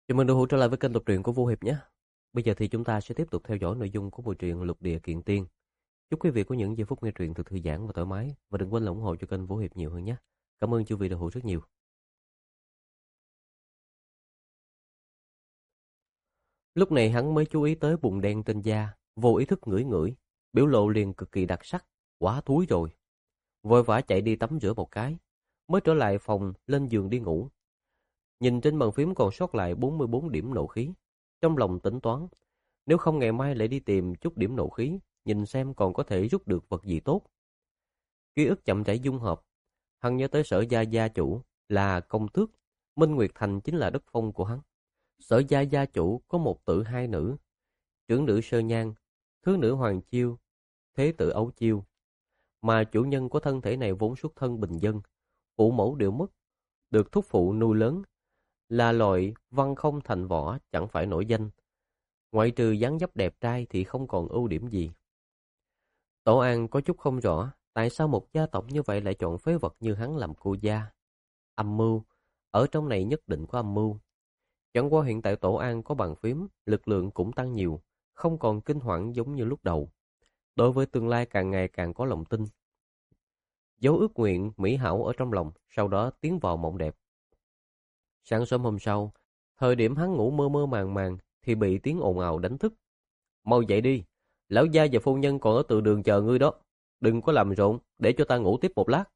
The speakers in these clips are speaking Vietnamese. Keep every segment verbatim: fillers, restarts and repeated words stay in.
Chào mừng đồng hữu trở lại với kênh đọc truyện của Vô Hiệp nhé. Bây giờ thì chúng ta sẽ tiếp tục theo dõi nội dung của bộ truyện Lục Địa Kiện Tiên. Chúc quý vị có những giây phút nghe truyện thật thư giãn và thoải mái, và đừng quên là ủng hộ cho kênh Vô Hiệp nhiều hơn nhé. Cảm ơn chư vị đồng hữu rất nhiều. Lúc này hắn mới chú ý tới bùn đen trên da, vô ý thức ngửi ngửi, biểu lộ liền cực kỳ đặc sắc, quá thúi rồi. Vội vã chạy đi tắm rửa một cái, mới trở lại phòng lên giường đi ngủ. Nhìn trên bàn phím còn sót lại bốn mươi bốn điểm nộ khí, trong lòng tính toán, nếu không ngày mai lại đi tìm chút điểm nộ khí, nhìn xem còn có thể rút được vật gì tốt. Ký ức chậm rãi dung hợp, hắn nhớ tới Sở gia gia chủ là công tước, Minh Nguyệt Thành chính là đất phong của hắn. Sở gia gia chủ có một tử hai nữ, trưởng nữ Sơ Nhan, thứ nữ Hoàng Chiêu, thế tử Ấu Chiêu. Mà chủ nhân của thân thể này vốn xuất thân bình dân, phụ mẫu đều mất, được thúc phụ nuôi lớn, là loại văn không thành võ, chẳng phải nổi danh. Ngoại trừ dáng dấp đẹp trai thì không còn ưu điểm gì. Tổ An có chút không rõ tại sao một gia tộc như vậy lại chọn phế vật như hắn làm cô gia. Âm mưu, ở trong này nhất định có âm mưu. Chẳng qua hiện tại Tổ An có bàn phím, lực lượng cũng tăng nhiều, không còn kinh hoảng giống như lúc đầu. Đối với tương lai càng ngày càng có lòng tin. Dấu ước nguyện mỹ hảo ở trong lòng, sau đó tiến vào mộng đẹp. Sáng sớm hôm sau, thời điểm hắn ngủ mơ mơ màng màng thì bị tiếng ồn ào đánh thức. Mau dậy đi, lão gia và phu nhân còn ở từ đường chờ ngươi đó. Đừng có làm rộn, để cho ta ngủ tiếp một lát.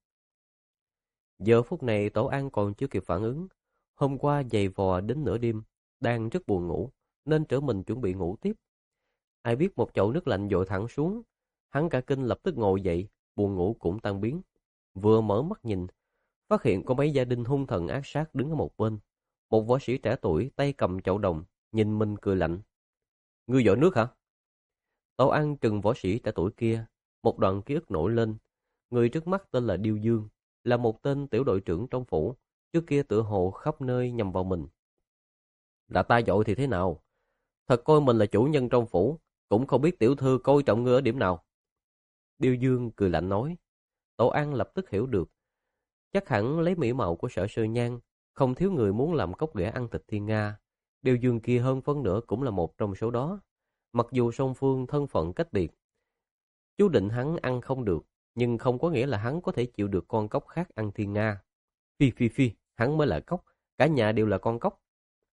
Giờ phút này Tổ An còn chưa kịp phản ứng. Hôm qua giày vò đến nửa đêm, đang rất buồn ngủ, nên trở mình chuẩn bị ngủ tiếp. Ai biết một chậu nước lạnh dội thẳng xuống. Hắn cả kinh lập tức ngồi dậy, buồn ngủ cũng tan biến. Vừa mở mắt nhìn, phát hiện có mấy gia đình hung thần ác sát đứng ở một bên. Một võ sĩ trẻ tuổi tay cầm chậu đồng, nhìn mình cười lạnh. Ngươi dội nước hả? Tổ An trừng võ sĩ trẻ tuổi kia, một đoạn ký ức nổi lên. Người trước mắt tên là Điêu Dương, là một tên tiểu đội trưởng trong phủ, trước kia tựa hồ khắp nơi nhằm vào mình. Là ta dội thì thế nào? Thật coi mình là chủ nhân trong phủ, cũng không biết tiểu thư coi trọng ngươi ở điểm nào. Điêu Dương cười lạnh nói. Tổ An lập tức hiểu được. Chắc hẳn lấy mỹ mạo của Sở Sơ Nhan, không thiếu người muốn làm cốc ghẻ ăn thịt thiên Nga. Điêu Dương kia hơn phân nửa cũng là một trong số đó. Mặc dù song phương thân phận cách biệt, chú định hắn ăn không được, nhưng không có nghĩa là hắn có thể chịu được con cóc khác ăn thiên Nga. Phi phi phi, hắn mới là cóc, cả nhà đều là con cóc.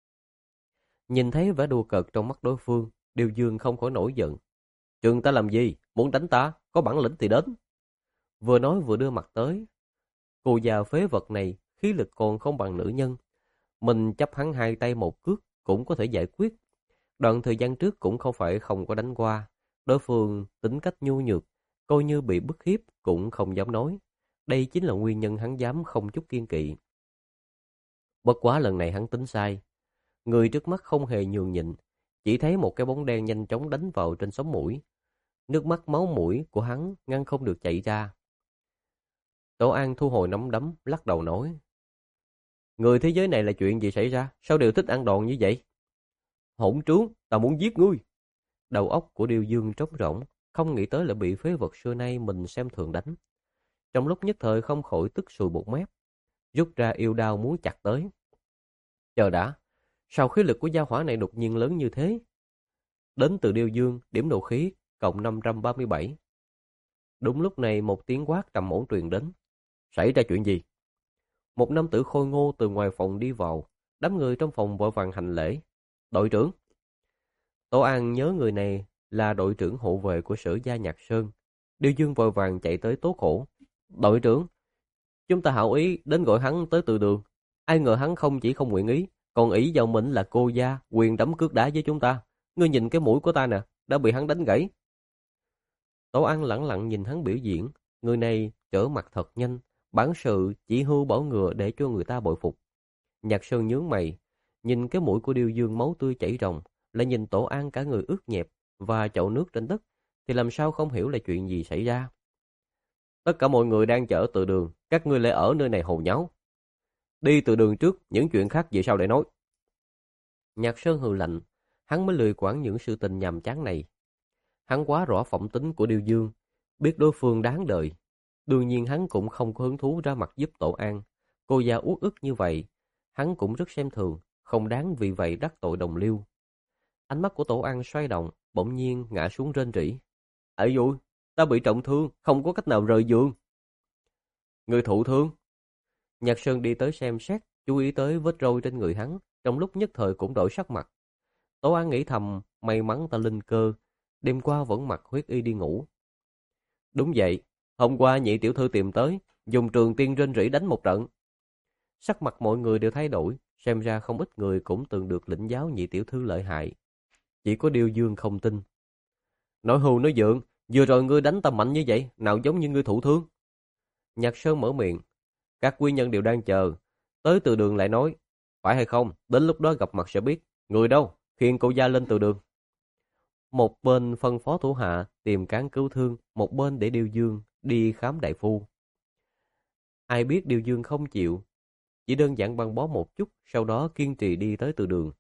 Nhìn thấy vẻ đùa cợt trong mắt đối phương, Điêu Dương không khỏi nổi giận. Trường ta làm gì? Muốn đánh ta? Có bản lĩnh thì đến. Vừa nói vừa đưa mặt tới. Cô già phế vật này, khí lực còn không bằng nữ nhân. Mình chấp hắn hai tay một cước cũng có thể giải quyết. Đoạn thời gian trước cũng không phải không có đánh qua. Đối phương tính cách nhu nhược, coi như bị bức hiếp cũng không dám nói. Đây chính là nguyên nhân hắn dám không chút kiên kỵ. Bất quá lần này hắn tính sai. Người trước mắt không hề nhường nhịn, chỉ thấy một cái bóng đen nhanh chóng đánh vào trên sống mũi. Nước mắt máu mũi của hắn ngăn không được chảy ra. Tổ An thu hồi nắm đấm, lắc đầu nói. Người thế giới này là chuyện gì xảy ra? Sao đều thích ăn đòn như vậy? Hỗn trướng, ta muốn giết ngươi. Đầu óc của Điêu Dương trống rỗng, không nghĩ tới là bị phế vật xưa nay mình xem thường đánh. Trong lúc nhất thời không khỏi tức sùi bọt mép, rút ra yêu đao muốn chặt tới. Chờ đã, sao khí lực của gia hỏa này đột nhiên lớn như thế? Đến từ Điêu Dương, điểm nộ khí, cộng năm trăm ba mươi bảy. Đúng lúc này một tiếng quát trầm ổn truyền đến. Xảy ra chuyện gì? Một nam tử khôi ngô từ ngoài phòng đi vào, đám người trong phòng vội vàng hành lễ. Đội trưởng. Tổ An nhớ người này là đội trưởng hộ vệ của Sở gia Nhạc Sơn. Điêu Dương vội vàng chạy tới tố khổ. Đội trưởng, chúng ta hảo ý đến gọi hắn tới từ đường. Ai ngờ hắn không chỉ không nguyện ý, còn ý vào mình là cô gia, quyền đấm cước đá với chúng ta. Ngươi nhìn cái mũi của ta nè, đã bị hắn đánh gãy. Tổ An lẳng lặng nhìn hắn biểu diễn. Người này trở mặt thật nhanh, bản sự chỉ hưu bỏ ngựa để cho người ta bội phục. Nhạc Sơn nhướng mày, nhìn cái mũi của Điêu Dương máu tươi chảy ròng, lại nhìn Tổ An cả người ướt nhẹp và chậu nước trên đất, thì làm sao không hiểu là chuyện gì xảy ra. Tất cả mọi người đang chở từ đường, các ngươi lại ở nơi này hồ nháo. Đi từ đường trước, những chuyện khác về sau để nói. Nhạc Sơn hừ lạnh, hắn mới lười quản những sự tình nhàm chán này. Hắn quá rõ phẩm tính của Điêu Dương, biết đối phương đáng đợi. Đương nhiên hắn cũng không có hứng thú ra mặt giúp Tổ An. Cô già uất ức như vậy, hắn cũng rất xem thường, không đáng vì vậy đắc tội đồng liêu. Ánh mắt của Tổ An xoay động, bỗng nhiên ngã xuống rên rỉ. Ấy vui, ta bị trọng thương, không có cách nào rời giường. Người thụ thương? Nhạc Sơn đi tới xem xét, chú ý tới vết roi trên người hắn, trong lúc nhất thời cũng đổi sắc mặt. Tổ An nghĩ thầm, may mắn ta linh cơ, đêm qua vẫn mặc huyết y đi ngủ. Đúng vậy, hôm qua nhị tiểu thư tìm tới, dùng trường tiên rên rỉ đánh một trận. Sắc mặt mọi người đều thay đổi, xem ra không ít người cũng từng được lĩnh giáo nhị tiểu thư lợi hại. Chỉ có Điêu Dương không tin. Nói hưu nói vượng, vừa rồi ngươi đánh ta mạnh như vậy, nào giống như ngươi thụ thương. Nhạc Sơn mở miệng, các quý nhân đều đang chờ, tới từ đường lại nói, phải hay không, đến lúc đó gặp mặt sẽ biết. Người đâu, khiêng cô gia lên từ đường. Một bên phân phó thủ hạ tìm cán cứu thương, một bên để Điêu Dương đi khám đại phu. Ai biết Điêu Dương không chịu, chỉ đơn giản băng bó một chút, sau đó kiên trì đi tới từ đường.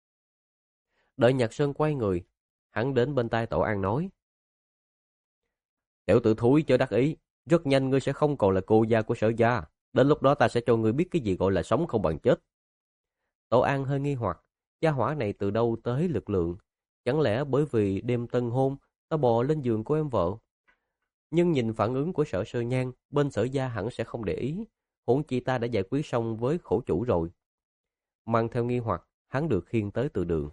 Đợi Nhạc Sơn quay người, hắn đến bên tai Tổ An nói, tiểu tử thúi chớ đắc ý, rất nhanh ngươi sẽ không còn là cô gia của Sở gia, đến lúc đó ta sẽ cho ngươi biết cái gì gọi là sống không bằng chết. Tổ An hơi nghi hoặc, gia hỏa này từ đâu tới lực lượng, chẳng lẽ bởi vì đêm tân hôn ta bò lên giường của em vợ? Nhưng nhìn phản ứng của Sở Sơ Nhan, bên Sở gia hẳn sẽ không để ý, huống chi ta đã giải quyết xong với khổ chủ rồi. Mang theo nghi hoặc, hắn được khiêng tới từ đường.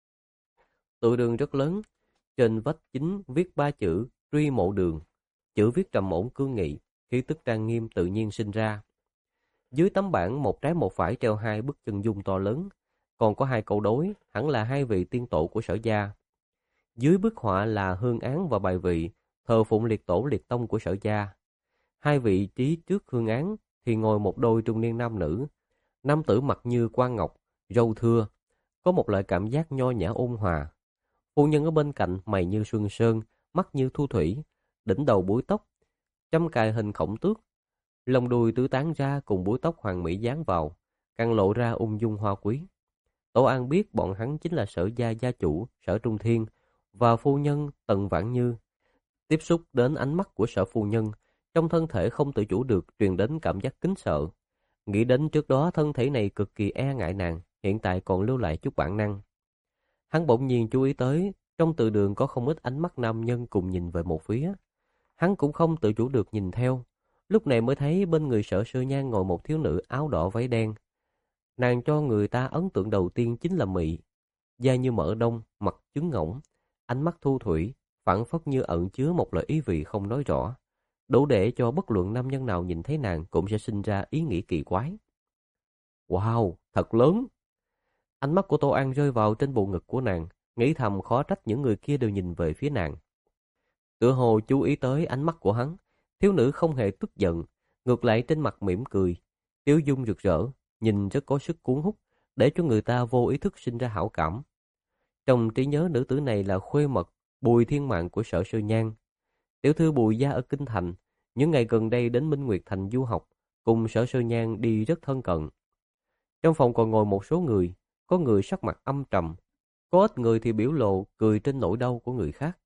Từ đường rất lớn, trên vách chính viết ba chữ Truy Mộ Đường, chữ viết trầm ổn cương nghị, khí tức trang nghiêm tự nhiên sinh ra. Dưới tấm bảng một trái một phải treo hai bức chân dung to lớn, còn có hai câu đối, hẳn là hai vị tiên tổ của Sở gia. Dưới bức họa là hương án và bài vị, thờ phụng liệt tổ liệt tông của Sở gia. Hai vị trí trước hương án thì ngồi một đôi trung niên nam nữ. Nam tử mặt như quan ngọc, râu thưa, có một loại cảm giác nho nhã ôn hòa. Phu nhân ở bên cạnh mày như xuân sơn, mắt như thu thủy, đỉnh đầu búi tóc, châm cài hình khổng tước, lông đuôi tứ tán ra cùng búi tóc hoàng mỹ dán vào, càng lộ ra ung dung hoa quý. Tổ An biết bọn hắn chính là Sở gia gia chủ Sở Trung Thiên và phu nhân Tần Vãn Như. Tiếp xúc đến ánh mắt của Sở phu nhân, trong thân thể không tự chủ được truyền đến cảm giác kính sợ. Nghĩ đến trước đó thân thể này cực kỳ e ngại nàng, hiện tại còn lưu lại chút bản năng. Hắn bỗng nhiên chú ý tới, trong từ đường có không ít ánh mắt nam nhân cùng nhìn về một phía. Hắn cũng không tự chủ được nhìn theo, lúc này mới thấy bên người Sở Sơ Nhan ngồi một thiếu nữ áo đỏ váy đen. Nàng cho người ta ấn tượng đầu tiên chính là mị, da như mỡ đông, mặt trứng ngỗng, ánh mắt thu thủy, phảng phất như ẩn chứa một loại ý vị không nói rõ, đủ để cho bất luận nam nhân nào nhìn thấy nàng cũng sẽ sinh ra ý nghĩ kỳ quái. Wow, thật lớn! Ánh mắt của Tô An rơi vào trên bộ ngực của nàng, nghĩ thầm khó trách những người kia đều nhìn về phía nàng. Tựa hồ chú ý tới ánh mắt của hắn, thiếu nữ không hề tức giận, ngược lại trên mặt mỉm cười, tiêu dung rực rỡ, nhìn rất có sức cuốn hút, để cho người ta vô ý thức sinh ra hảo cảm. Trong trí nhớ nữ tử này là khuê mật Bùi Thiên Mạn của Sở Sơ Nhan. Tiểu thư Bùi gia ở Kinh Thành, những ngày gần đây đến Minh Nguyệt Thành du học, cùng Sở Sơ Nhan đi rất thân cận. Trong phòng còn ngồi một số người, có người sắc mặt âm trầm, có ít người thì biểu lộ cười trên nỗi đau của người khác.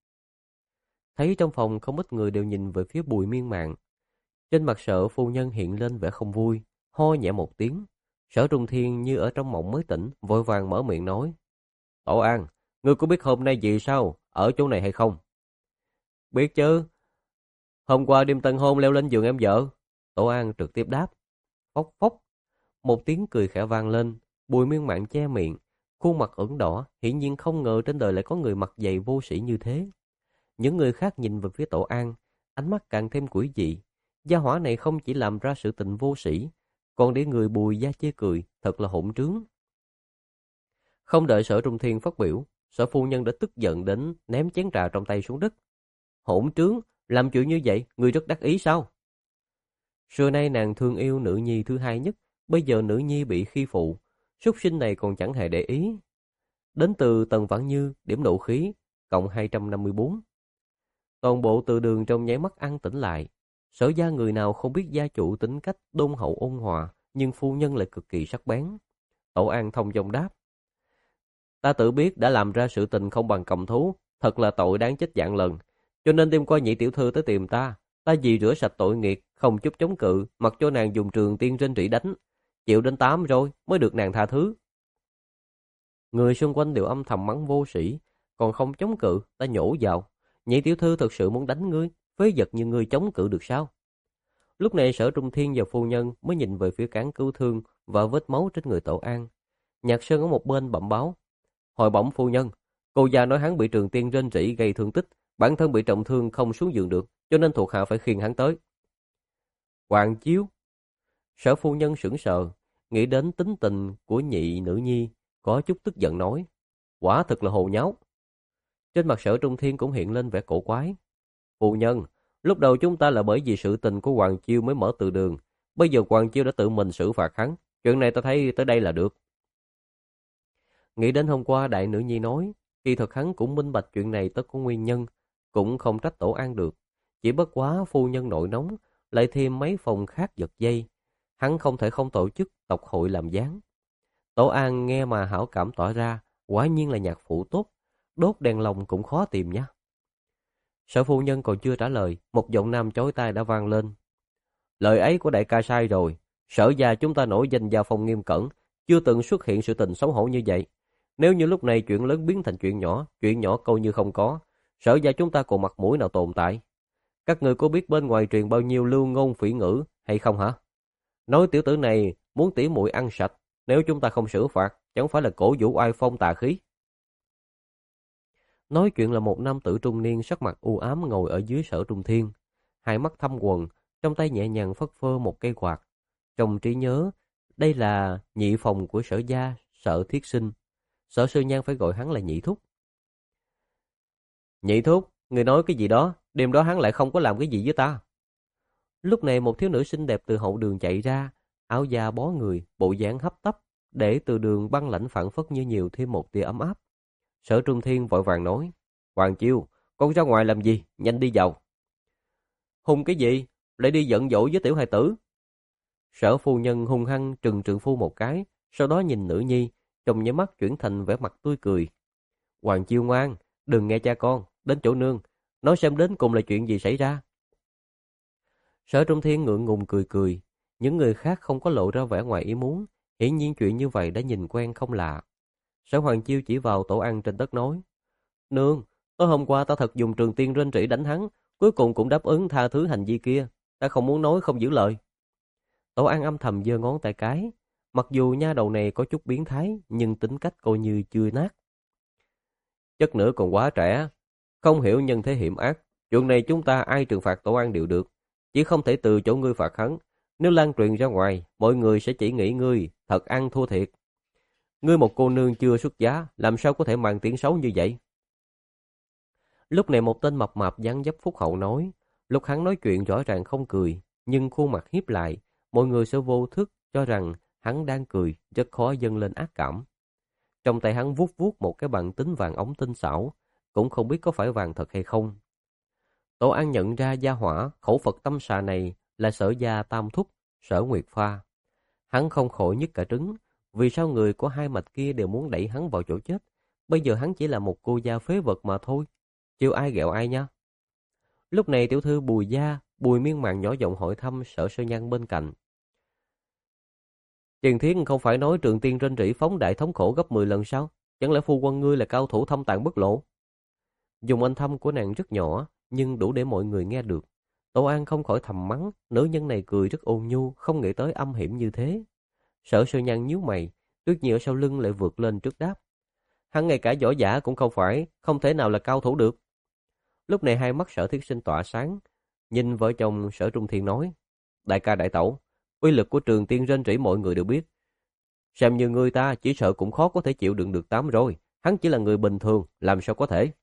Thấy trong phòng không ít người đều nhìn về phía Bùi Miên Mạn. Trên mặt Sở phu nhân hiện lên vẻ không vui, ho nhẹ một tiếng. Sở Trung Thiên như ở trong mộng mới tỉnh, vội vàng mở miệng nói: Tổ An, ngươi có biết hôm nay vì sao ở chỗ này hay không? Biết chứ. Hôm qua đêm tân hôn leo lên giường em vợ. Tổ An trực tiếp đáp. Phốc phốc. Một tiếng cười khẽ vang lên. Bùi Miên Mạn che miệng, khuôn mặt ửng đỏ, hiển nhiên không ngờ trên đời lại có người mặt dày vô sĩ như thế. Những người khác nhìn về phía Tổ An, ánh mắt càng thêm quỷ dị. Gia hỏa này không chỉ làm ra sự tình vô sĩ, còn để người Bùi gia chê cười, thật là hỗn trướng. Không đợi Sở Trung Thiên phát biểu, Sở phu nhân đã tức giận đến ném chén trà trong tay xuống đất. Hỗn trướng, làm chuyện như vậy, người rất đắc ý sao? Xưa nay nàng thương yêu nữ nhi thứ hai nhất, bây giờ nữ nhi bị khi phụ, súc sinh này còn chẳng hề để ý. Đến từ Tần Vãn Như, điểm nộ khí, cộng hai trăm năm mươi bốn. Toàn bộ từ đường trong nháy mắt an tĩnh lại. Sở gia người nào không biết gia chủ tính cách đôn hậu ôn hòa, nhưng phu nhân lại cực kỳ sắc bén. Tổ An thông dong đáp. Ta tự biết đã làm ra sự tình không bằng cầm thú, thật là tội đáng chết vạn lần. Cho nên đêm qua nhị tiểu thư tới tìm ta, ta vì rửa sạch tội nghiệt, không chút chống cự, mặc cho nàng dùng trường tiên rên rỉ đánh. Chịu đến tám rồi mới được nàng tha thứ. Người xung quanh đều âm thầm mắng vô sĩ, còn không chống cự, ta nhổ vào. Nhị tiểu thư thực sự muốn đánh ngươi, phế vật như ngươi chống cự được sao? Lúc này Sở Trung Thiên và phu nhân mới nhìn về phía cán cứu thương và vết máu trên người Tổ An. Nhạc Sơn ở một bên bẩm báo. Hồi bẩm phu nhân, cô già nói hắn bị Trường Tiên rên rỉ gây thương tích, bản thân bị trọng thương không xuống giường được, cho nên thuộc hạ phải khiêng hắn tới. Hoàng Chiếu. Sở phu nhân sững sờ, nghĩ đến tính tình của nhị nữ nhi, có chút tức giận nói. Quả thực là hồ nháo. Trên mặt Sở Trung Thiên cũng hiện lên vẻ cổ quái. Phu nhân, lúc đầu chúng ta là bởi vì sự tình của Hoàng Chiêu mới mở từ đường. Bây giờ Hoàng Chiêu đã tự mình xử phạt hắn. Chuyện này ta thấy tới đây là được. Nghĩ đến hôm qua đại nữ nhi nói, kỳ thật hắn cũng minh bạch chuyện này tất có nguyên nhân, cũng không trách Tổ An được. Chỉ bất quá phu nhân nội nóng, lại thêm mấy phòng khác giật dây. Hắn không thể không tổ chức tộc hội làm gián. Tổ An nghe mà hảo cảm tỏ ra, quả nhiên là nhạc phụ tốt, đốt đèn lồng cũng khó tìm nhá. Sở phu nhân còn chưa trả lời, một giọng nam chói tai đã vang lên. Lời ấy của đại ca sai rồi, Sở gia chúng ta nổi danh gia phong nghiêm cẩn, chưa từng xuất hiện sự tình xấu hổ như vậy. Nếu như lúc này chuyện lớn biến thành chuyện nhỏ, chuyện nhỏ coi như không có, Sở gia chúng ta còn mặt mũi nào tồn tại? Các người có biết bên ngoài truyền bao nhiêu lưu ngôn phỉ ngữ hay không hả? Nói tiểu tử này muốn tỉ muội ăn sạch, nếu chúng ta không xử phạt, chẳng phải là cổ vũ oai phong tà khí. Nói chuyện là một nam tử trung niên sắc mặt u ám ngồi ở dưới Sở Trung Thiên, hai mắt thâm quầng, trong tay nhẹ nhàng phất phơ một cây quạt. Trong trí nhớ, đây là nhị phòng của Sở gia, Sở Thiết Sinh. Sở Sư Nhan phải gọi hắn là nhị thúc. Nhị thúc, người nói cái gì đó, đêm đó hắn lại không có làm cái gì với ta. Lúc này một thiếu nữ xinh đẹp từ hậu đường chạy ra, áo da bó người, bộ dáng hấp tấp, để từ đường băng lãnh phảng phất như nhiều thêm một tia ấm áp. Sở Trung Thiên vội vàng nói, Hoàng Chiêu, con ra ngoài làm gì, nhanh đi vào. Hung cái gì, lại đi giận dỗi với tiểu hài tử. Sở phu nhân hung hăng trừng trượng phu một cái, sau đó nhìn nữ nhi, trong nháy mắt chuyển thành vẻ mặt tươi cười. Hoàng Chiêu ngoan, đừng nghe cha con, đến chỗ nương, nói xem đến cùng là chuyện gì xảy ra. Sở Trung Thiên ngượng ngùng cười cười, những người khác không có lộ ra vẻ ngoài ý muốn, hiển nhiên chuyện như vậy đã nhìn quen không lạ. Sở Hoàng Chiêu chỉ vào Tổ An trên đất nói, nương, tối hôm qua ta thật dùng Trường Tiên rên rỉ đánh hắn, cuối cùng cũng đáp ứng tha thứ hành vi kia, ta không muốn nói không giữ lời. Tổ An âm thầm giơ ngón tay cái, mặc dù nha đầu này có chút biến thái, nhưng tính cách coi như chưa nát. Chất nữa còn quá trẻ, không hiểu nhân thế hiểm ác, chuyện này chúng ta ai trừng phạt Tổ An đều được, chỉ không thể từ chỗ ngươi phạt hắn, nếu lan truyền ra ngoài, mọi người sẽ chỉ nghĩ ngươi thật ăn thua thiệt. Ngươi một cô nương chưa xuất giá, làm sao có thể mang tiếng xấu như vậy? Lúc này một tên mập mạp dáng dấp phúc hậu nói, lúc hắn nói chuyện rõ ràng không cười, nhưng khuôn mặt hiếp lại, mọi người sẽ vô thức cho rằng hắn đang cười, rất khó dâng lên ác cảm. Trong tay hắn vuốt vuốt một cái bằng tính vàng ống tinh xảo, cũng không biết có phải vàng thật hay không. Tổ An nhận ra gia hỏa khẩu Phật tâm xà này là Sở gia tam thúc, Sở Nguyệt Pha. Hắn không khỏi nhức cả trứng, vì sao người của hai mạch kia đều muốn đẩy hắn vào chỗ chết, bây giờ hắn chỉ là một cô gia phế vật mà thôi, chiêu ai ghẹo ai nha. Lúc này tiểu thư Bùi gia, Bùi Miên Màng nhỏ giọng hỏi thăm Sở Sơ Nhan bên cạnh. Tiền Thiết không phải nói Trường Tiên rên rỉ phóng đại thống khổ gấp mười lần sao? Chẳng lẽ phu quân ngươi là cao thủ thâm tàng bất lộ? Dùng âm thanh của nàng rất nhỏ, nhưng đủ để mọi người nghe được. Tô An không khỏi thầm mắng, nữ nhân này cười rất ôn nhu, không nghĩ tới âm hiểm như thế. Sở Sơ Nhan nhíu mày, Tuyết Nhi ở sau lưng lại vượt lên trước đáp. Hắn ngay cả võ giả cũng không phải, không thể nào là cao thủ được. Lúc này hai mắt Sở Thiết Sinh tỏa sáng, nhìn vợ chồng Sở Trung Thiên nói, đại ca đại tẩu, uy lực của Trường Tiên rên rỉ mọi người đều biết. Xem như người ta chỉ sợ cũng khó có thể chịu đựng được tám rồi, hắn chỉ là người bình thường, làm sao có thể.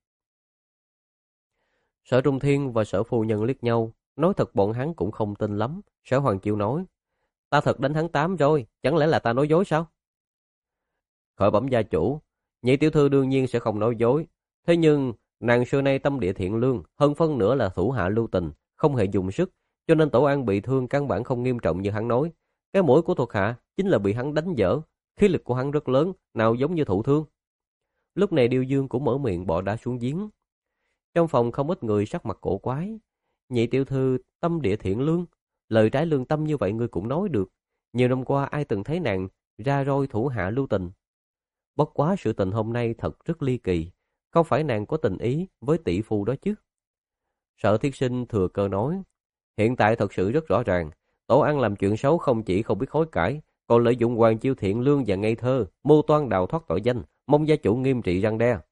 Sở Trung Thiên và Sở Phu Nhân liếc nhau, nói thật bọn hắn cũng không tin lắm. Sở Hoàng Chiêu nói, ta thật đánh hắn tám rồi, chẳng lẽ là ta nói dối sao? Khởi bẩm gia chủ, nhị tiểu thư đương nhiên sẽ không nói dối, thế nhưng nàng xưa nay tâm địa thiện lương, hơn phân nửa là thủ hạ lưu tình, không hề dùng sức, cho nên Tổ An bị thương căn bản không nghiêm trọng như hắn nói. Cái mũi của thuộc hạ chính là bị hắn đánh dở, khí lực của hắn rất lớn, nào giống như thụ thương. Lúc này Điêu Dương cũng mở miệng bỏ đá xuống giếng. Trong phòng không ít người sắc mặt cổ quái. Nhị tiểu thư tâm địa thiện lương, lời trái lương tâm như vậy ngươi cũng nói được. Nhiều năm qua ai từng thấy nàng ra roi thủ hạ lưu tình. Bất quá sự tình hôm nay thật rất ly kỳ, không phải nàng có tình ý với tỷ phu đó chứ? Sở Thiết Sinh thừa cơ nói, hiện tại thật sự rất rõ ràng, Tổ An làm chuyện xấu không chỉ không biết hối cải, còn lợi dụng Hoàng Chiêu thiện lương và ngây thơ, mưu toan đào thoát tội danh, mong gia chủ nghiêm trị răn đe.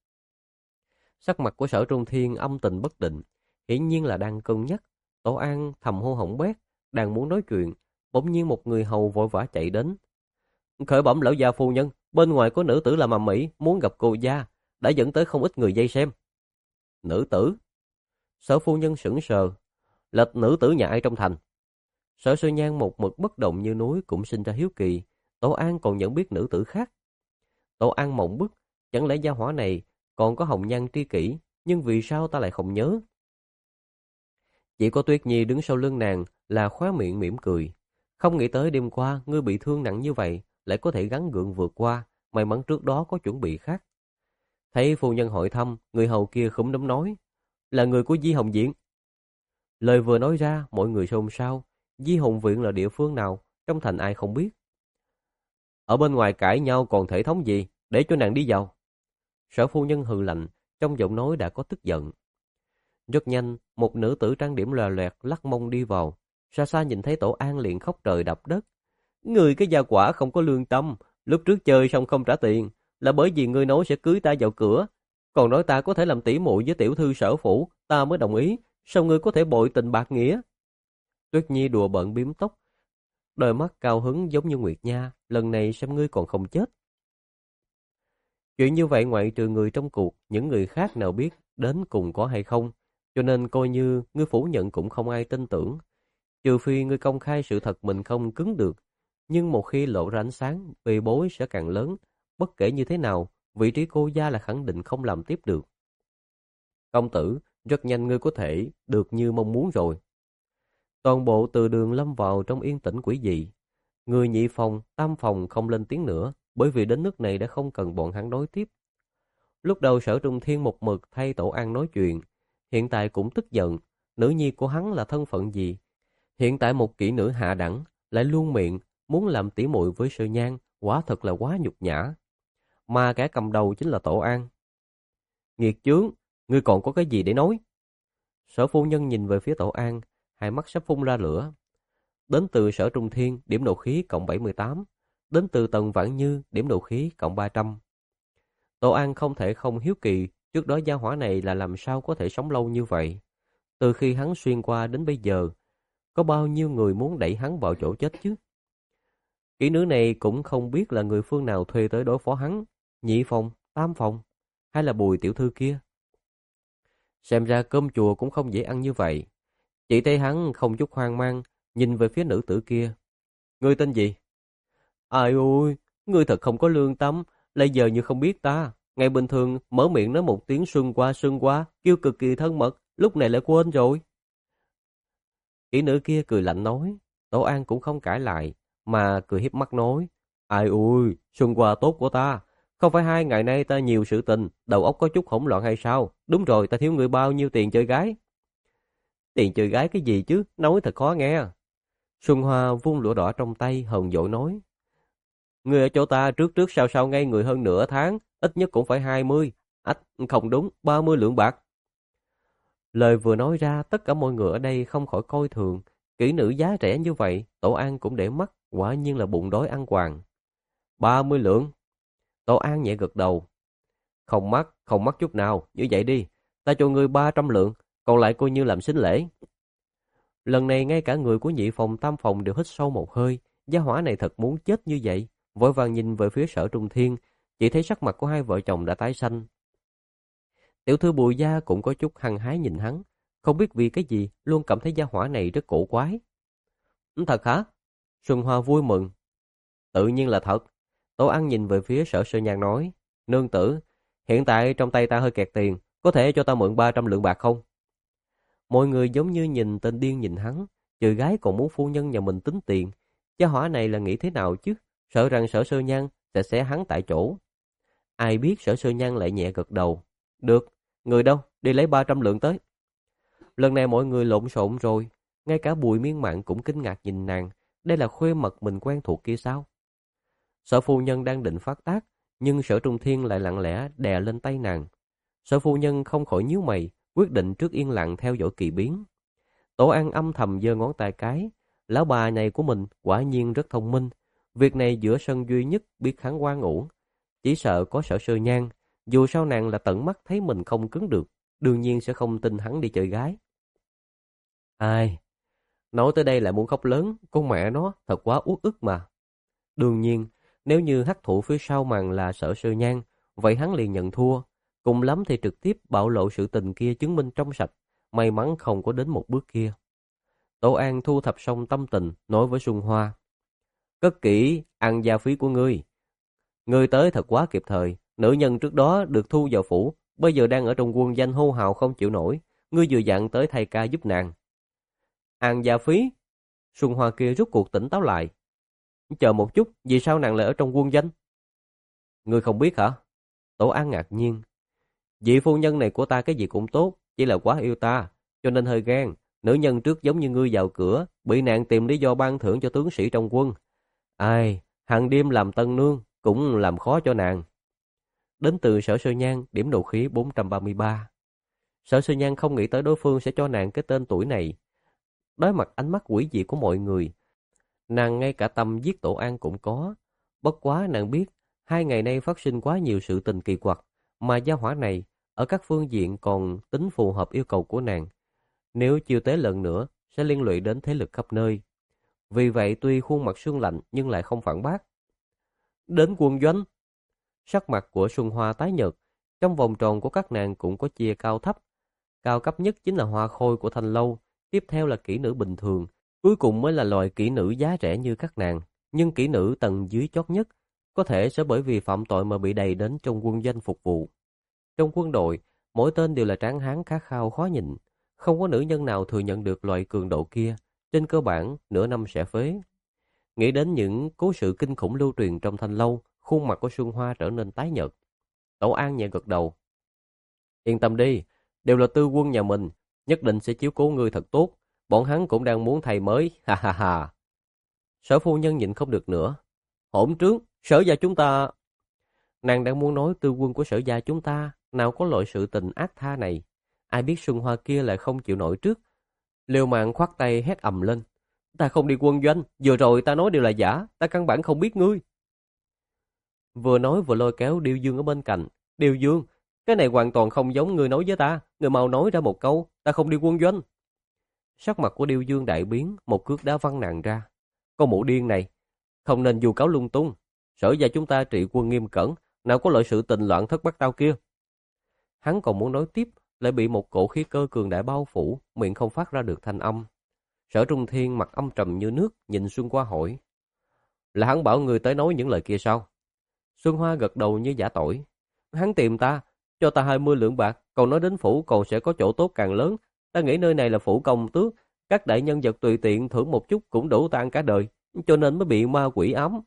Sắc mặt của Sở Trung Thiên âm tình bất định, hiển nhiên là đang cân nhắc. Tổ An thầm hô hỏng bét, đang muốn nói chuyện, bỗng nhiên một người hầu vội vã chạy đến. Khởi bẩm lão gia phu nhân, bên ngoài có nữ tử làm ầm ĩ muốn gặp cô gia, đã dẫn tới không ít người vây xem. Nữ tử? Sở phu nhân sững sờ, là nữ tử nhà ai trong thành? Sở Sư Nhan một mực bất động như núi cũng sinh ra hiếu kỳ, Tổ An còn nhận biết nữ tử khác. Tổ An mộng bức, chẳng lẽ gia hỏa này còn có hồng nhan tri kỷ, nhưng vì sao ta lại không nhớ? Chỉ có Tuyết Nhi đứng sau lưng nàng là khóe miệng mỉm cười. Không nghĩ tới đêm qua ngươi bị thương nặng như vậy, lại có thể gắng gượng vượt qua, may mắn trước đó có chuẩn bị khác. Thấy phu nhân hỏi thăm, người hầu kia khúm núm nói, là người của Di Hồng Viện. Lời vừa nói ra, mọi người xôn xao. Di Hồng Viện là địa phương nào, trong thành ai không biết. Ở bên ngoài cãi nhau còn thể thống gì, để cho nàng đi vào. Sở phu nhân hừ lạnh, trong giọng nói đã có tức giận. Rất nhanh, một nữ tử trang điểm lòe loẹt lắc mông đi vào. Xa xa nhìn thấy Tổ An liền khóc trời đập đất. Người cái gia quả không có lương tâm, lúc trước chơi xong không trả tiền, là bởi vì ngươi nói sẽ cưới ta vào cửa. Còn nói ta có thể làm tỉ muội với tiểu thư Sở phủ, ta mới đồng ý. Sao ngươi có thể bội tình bạc nghĩa? Tuyết Nhi đùa bận biếm tóc, đôi mắt cao hứng giống như Nguyệt Nha, lần này xem ngươi còn không chết. Chuyện như vậy ngoại trừ người trong cuộc, những người khác nào biết đến cùng có hay không, cho nên coi như ngươi phủ nhận cũng không ai tin tưởng. Trừ phi ngươi công khai sự thật mình không cứng được, nhưng một khi lộ ra ánh sáng, bê bối sẽ càng lớn, bất kể như thế nào, vị trí cô gia là khẳng định không làm tiếp được. Công tử, rất nhanh ngươi có thể được như mong muốn rồi. Toàn bộ từ đường lâm vào trong yên tĩnh quỷ dị. Người nhị phòng, tam phòng không lên tiếng nữa, bởi vì đến nước này đã không cần bọn hắn nói tiếp. Lúc đầu Sở Trung Thiên một mực thay Tổ An nói chuyện, hiện tại cũng tức giận, nữ nhi của hắn là thân phận gì? Hiện tại một kỹ nữ hạ đẳng, lại luôn miệng, muốn làm tỉ muội với Sư Nhan, quả thật là quá nhục nhã. Mà kẻ cầm đầu chính là Tổ An. Nghiệt chướng, ngươi còn có cái gì để nói? Sở phu nhân nhìn về phía Tổ An, hai mắt sắp phun ra lửa. Đến từ Sở Trung Thiên, điểm nộ khí cộng bảy mươi tám. Đến từ Tần Vãn Như, điểm nộ khí cộng ba trăm. Tổ An không thể không hiếu kỳ, trước đó gia hỏa này là làm sao có thể sống lâu như vậy. Từ khi hắn xuyên qua đến bây giờ, có bao nhiêu người muốn đẩy hắn vào chỗ chết chứ? Kỹ nữ này cũng không biết là người phương nào thuê tới đối phó hắn, nhị phòng, tam phòng, hay là Bùi tiểu thư kia. Xem ra cơm chùa cũng không dễ ăn như vậy. Chỉ thấy hắn không chút hoang mang, nhìn về phía nữ tử kia. Ngươi tên gì? Ai ôi, ngươi thật không có lương tâm, lại giờ như không biết ta. Ngày bình thường mở miệng nói một tiếng xuân qua xuân qua, kêu cực kỳ thân mật, lúc này lại quên rồi. Kỹ nữ kia cười lạnh nói, Tổ An cũng không cãi lại, mà cười hiếp mắt nói. Ai ôi, xuân qua tốt của ta. Không phải hai ngày nay ta nhiều sự tình, đầu óc có chút hỗn loạn hay sao? Đúng rồi, ta thiếu người bao nhiêu tiền chơi gái? Tiền chơi gái cái gì chứ, nói thật khó nghe. Xuân Hoa vung lụa đỏ trong tay hờn dỗi nói. Người ở chỗ ta trước trước sau sau ngay người hơn nửa tháng, ít nhất cũng phải hai mươi. Ách, không đúng, ba mươi lượng bạc. Lời vừa nói ra, tất cả mọi người ở đây không khỏi coi thường. Kỹ nữ giá rẻ như vậy, Tổ An cũng để mắt, quả nhiên là bụng đói ăn quàng. ba mươi lượng. Tổ An nhẹ gật đầu. Không mắc, không mắc chút nào, như vậy đi. Ta cho ngươi ba trăm lượng, còn lại coi như làm sính lễ. Lần này ngay cả người của nhị phòng tam phòng đều hít sâu một hơi. Gia hỏa này thật muốn chết như vậy. Vội vàng nhìn về phía Sở Trung Thiên, chỉ thấy sắc mặt của hai vợ chồng đã tái xanh. Tiểu thư Bùi gia cũng có chút hăng hái nhìn hắn, không biết vì cái gì luôn cảm thấy gia hỏa này rất cổ quái. Thật hả? Xuân Hoa vui mừng. Tự nhiên là thật. Tổ An nhìn về phía Sở Sơ Nhan nói, nương tử, hiện tại trong tay ta hơi kẹt tiền, có thể cho ta mượn ba trăm lượng bạc không? Mọi người giống như nhìn tên điên nhìn hắn, trừ gái còn muốn phu nhân nhà mình tính tiền. Gia hỏa này là nghĩ thế nào chứ? Sợ rằng Sở Sơ Nhan sẽ xé hắn tại chỗ. Ai biết Sở Sơ Nhan lại nhẹ gật đầu. Được, người đâu, đi lấy ba trăm lượng tới. Lần này mọi người lộn xộn rồi, ngay cả Bùi Miên Mạn cũng kinh ngạc nhìn nàng, đây là khuê mật mình quen thuộc kia sao? Sở phu nhân đang định phát tác, nhưng Sở Trung Thiên lại lặng lẽ đè lên tay nàng. Sở phu nhân không khỏi nhíu mày, quyết định trước yên lặng theo dõi kỳ biến. Tổ An âm thầm giơ ngón tay cái, lão bà này của mình quả nhiên rất thông minh. Việc này giữa sân duy nhất biết hắn oan uổng, chỉ sợ có Sở Sơ Nhan, dù sao nàng là tận mắt thấy mình không cứng được, đương nhiên sẽ không tin hắn đi chơi gái. Ai, nói tới đây lại muốn khóc lớn, con mẹ nó thật quá uất ức mà. Đương nhiên, nếu như hắc thủ phía sau màn là Sở Sơ Nhan, vậy hắn liền nhận thua, cùng lắm thì trực tiếp bạo lộ sự tình kia chứng minh trong sạch, may mắn không có đến một bước kia. Tổ An thu thập xong tâm tình, nói với Xuân Hoa. Cất kỹ ăn gia phí của ngươi. Ngươi tới thật quá kịp thời, nữ nhân trước đó được thu vào phủ, bây giờ đang ở trong quân danh hô hào không chịu nổi, ngươi vừa dặn tới thay ca giúp nàng. Ăn gia phí? Xuân Hoa kia rút cuộc tỉnh táo lại. Chờ một chút, vì sao nàng lại ở trong quân danh? Ngươi không biết hả? Tổ An ngạc nhiên. Vị phu nhân này của ta cái gì cũng tốt, chỉ là quá yêu ta, cho nên hơi ghen. Nữ nhân trước giống như ngươi vào cửa, bị nạn tìm lý do ban thưởng cho tướng sĩ trong quân. Ai, hàng đêm làm tân nương, cũng làm khó cho nàng. Đến từ Sở Sơ Nhan, điểm nộ khí bốn trăm ba mươi ba. Sở Sơ Nhan không nghĩ tới đối phương sẽ cho nàng cái tên tuổi này. Đối mặt ánh mắt quỷ dị của mọi người, nàng ngay cả tâm giết Tổ An cũng có. Bất quá nàng biết, hai ngày nay phát sinh quá nhiều sự tình kỳ quặc, mà gia hỏa này, ở các phương diện còn tính phù hợp yêu cầu của nàng. Nếu chiêu tế lần nữa, sẽ liên lụy đến thế lực khắp nơi. Vì vậy tuy khuôn mặt sương lạnh nhưng lại không phản bác. Đến quân doanh. Sắc mặt của Xuân Hoa tái nhợt, trong vòng tròn của các nàng cũng có chia cao thấp. Cao cấp nhất chính là hoa khôi của Thanh Lâu, tiếp theo là kỹ nữ bình thường, cuối cùng mới là loài kỹ nữ giá rẻ như các nàng. Nhưng kỹ nữ tầng dưới chót nhất, có thể sẽ bởi vì phạm tội mà bị đầy đến trong quân doanh phục vụ. Trong quân đội, mỗi tên đều là tráng hán khát khao khó nhịn, không có nữ nhân nào thừa nhận được loại cường độ kia, trên cơ bản nửa năm sẽ phế. Nghĩ đến những cố sự kinh khủng lưu truyền trong Thanh Lâu, khuôn mặt của Xuân Hoa trở nên tái nhợt. Tổ An nhẹ gật đầu. Yên tâm đi, đều là tư quân nhà mình, nhất định sẽ chiếu cố ngươi thật tốt, bọn hắn cũng đang muốn thầy mới, ha ha ha. Sở phu nhân nhịn không được nữa. Hỗn trướng, Sở gia chúng ta... Nàng đang muốn nói tư quân của Sở gia chúng ta, nào có loại sự tình ác tha này. Ai biết Xuân Hoa kia lại không chịu nổi trước. Liều mạng khoát tay hét ầm lên. Ta không đi quân doanh, vừa rồi ta nói đều là giả, ta căn bản không biết ngươi. Vừa nói vừa lôi kéo Điêu Dương ở bên cạnh. Điêu Dương, cái này hoàn toàn không giống ngươi nói với ta, ngươi mau nói ra một câu, ta không đi quân doanh. Sắc mặt của Điêu Dương đại biến, một cước đá văng nàng ra. Con mụ điên này, không nên vu cáo lung tung. Sở gia chúng ta trị quân nghiêm cẩn, nào có loại sự tình loạn thất bắt tao kia. Hắn còn muốn nói tiếp, lại bị một cổ khí cơ cường đại bao phủ, miệng không phát ra được thanh âm. Sở Trung Thiên mặt âm trầm như nước, nhìn Xuân Hoa hỏi. Là hắn bảo người tới nói những lời kia sao? Xuân Hoa gật đầu như giả tỏi. Hắn tìm ta, cho ta hai mươi lượng bạc, còn nói đến phủ còn sẽ có chỗ tốt càng lớn. Ta nghĩ nơi này là phủ công tước, các đại nhân vật tùy tiện thưởng một chút cũng đủ ta ăn cả đời, cho nên mới bị ma quỷ ám.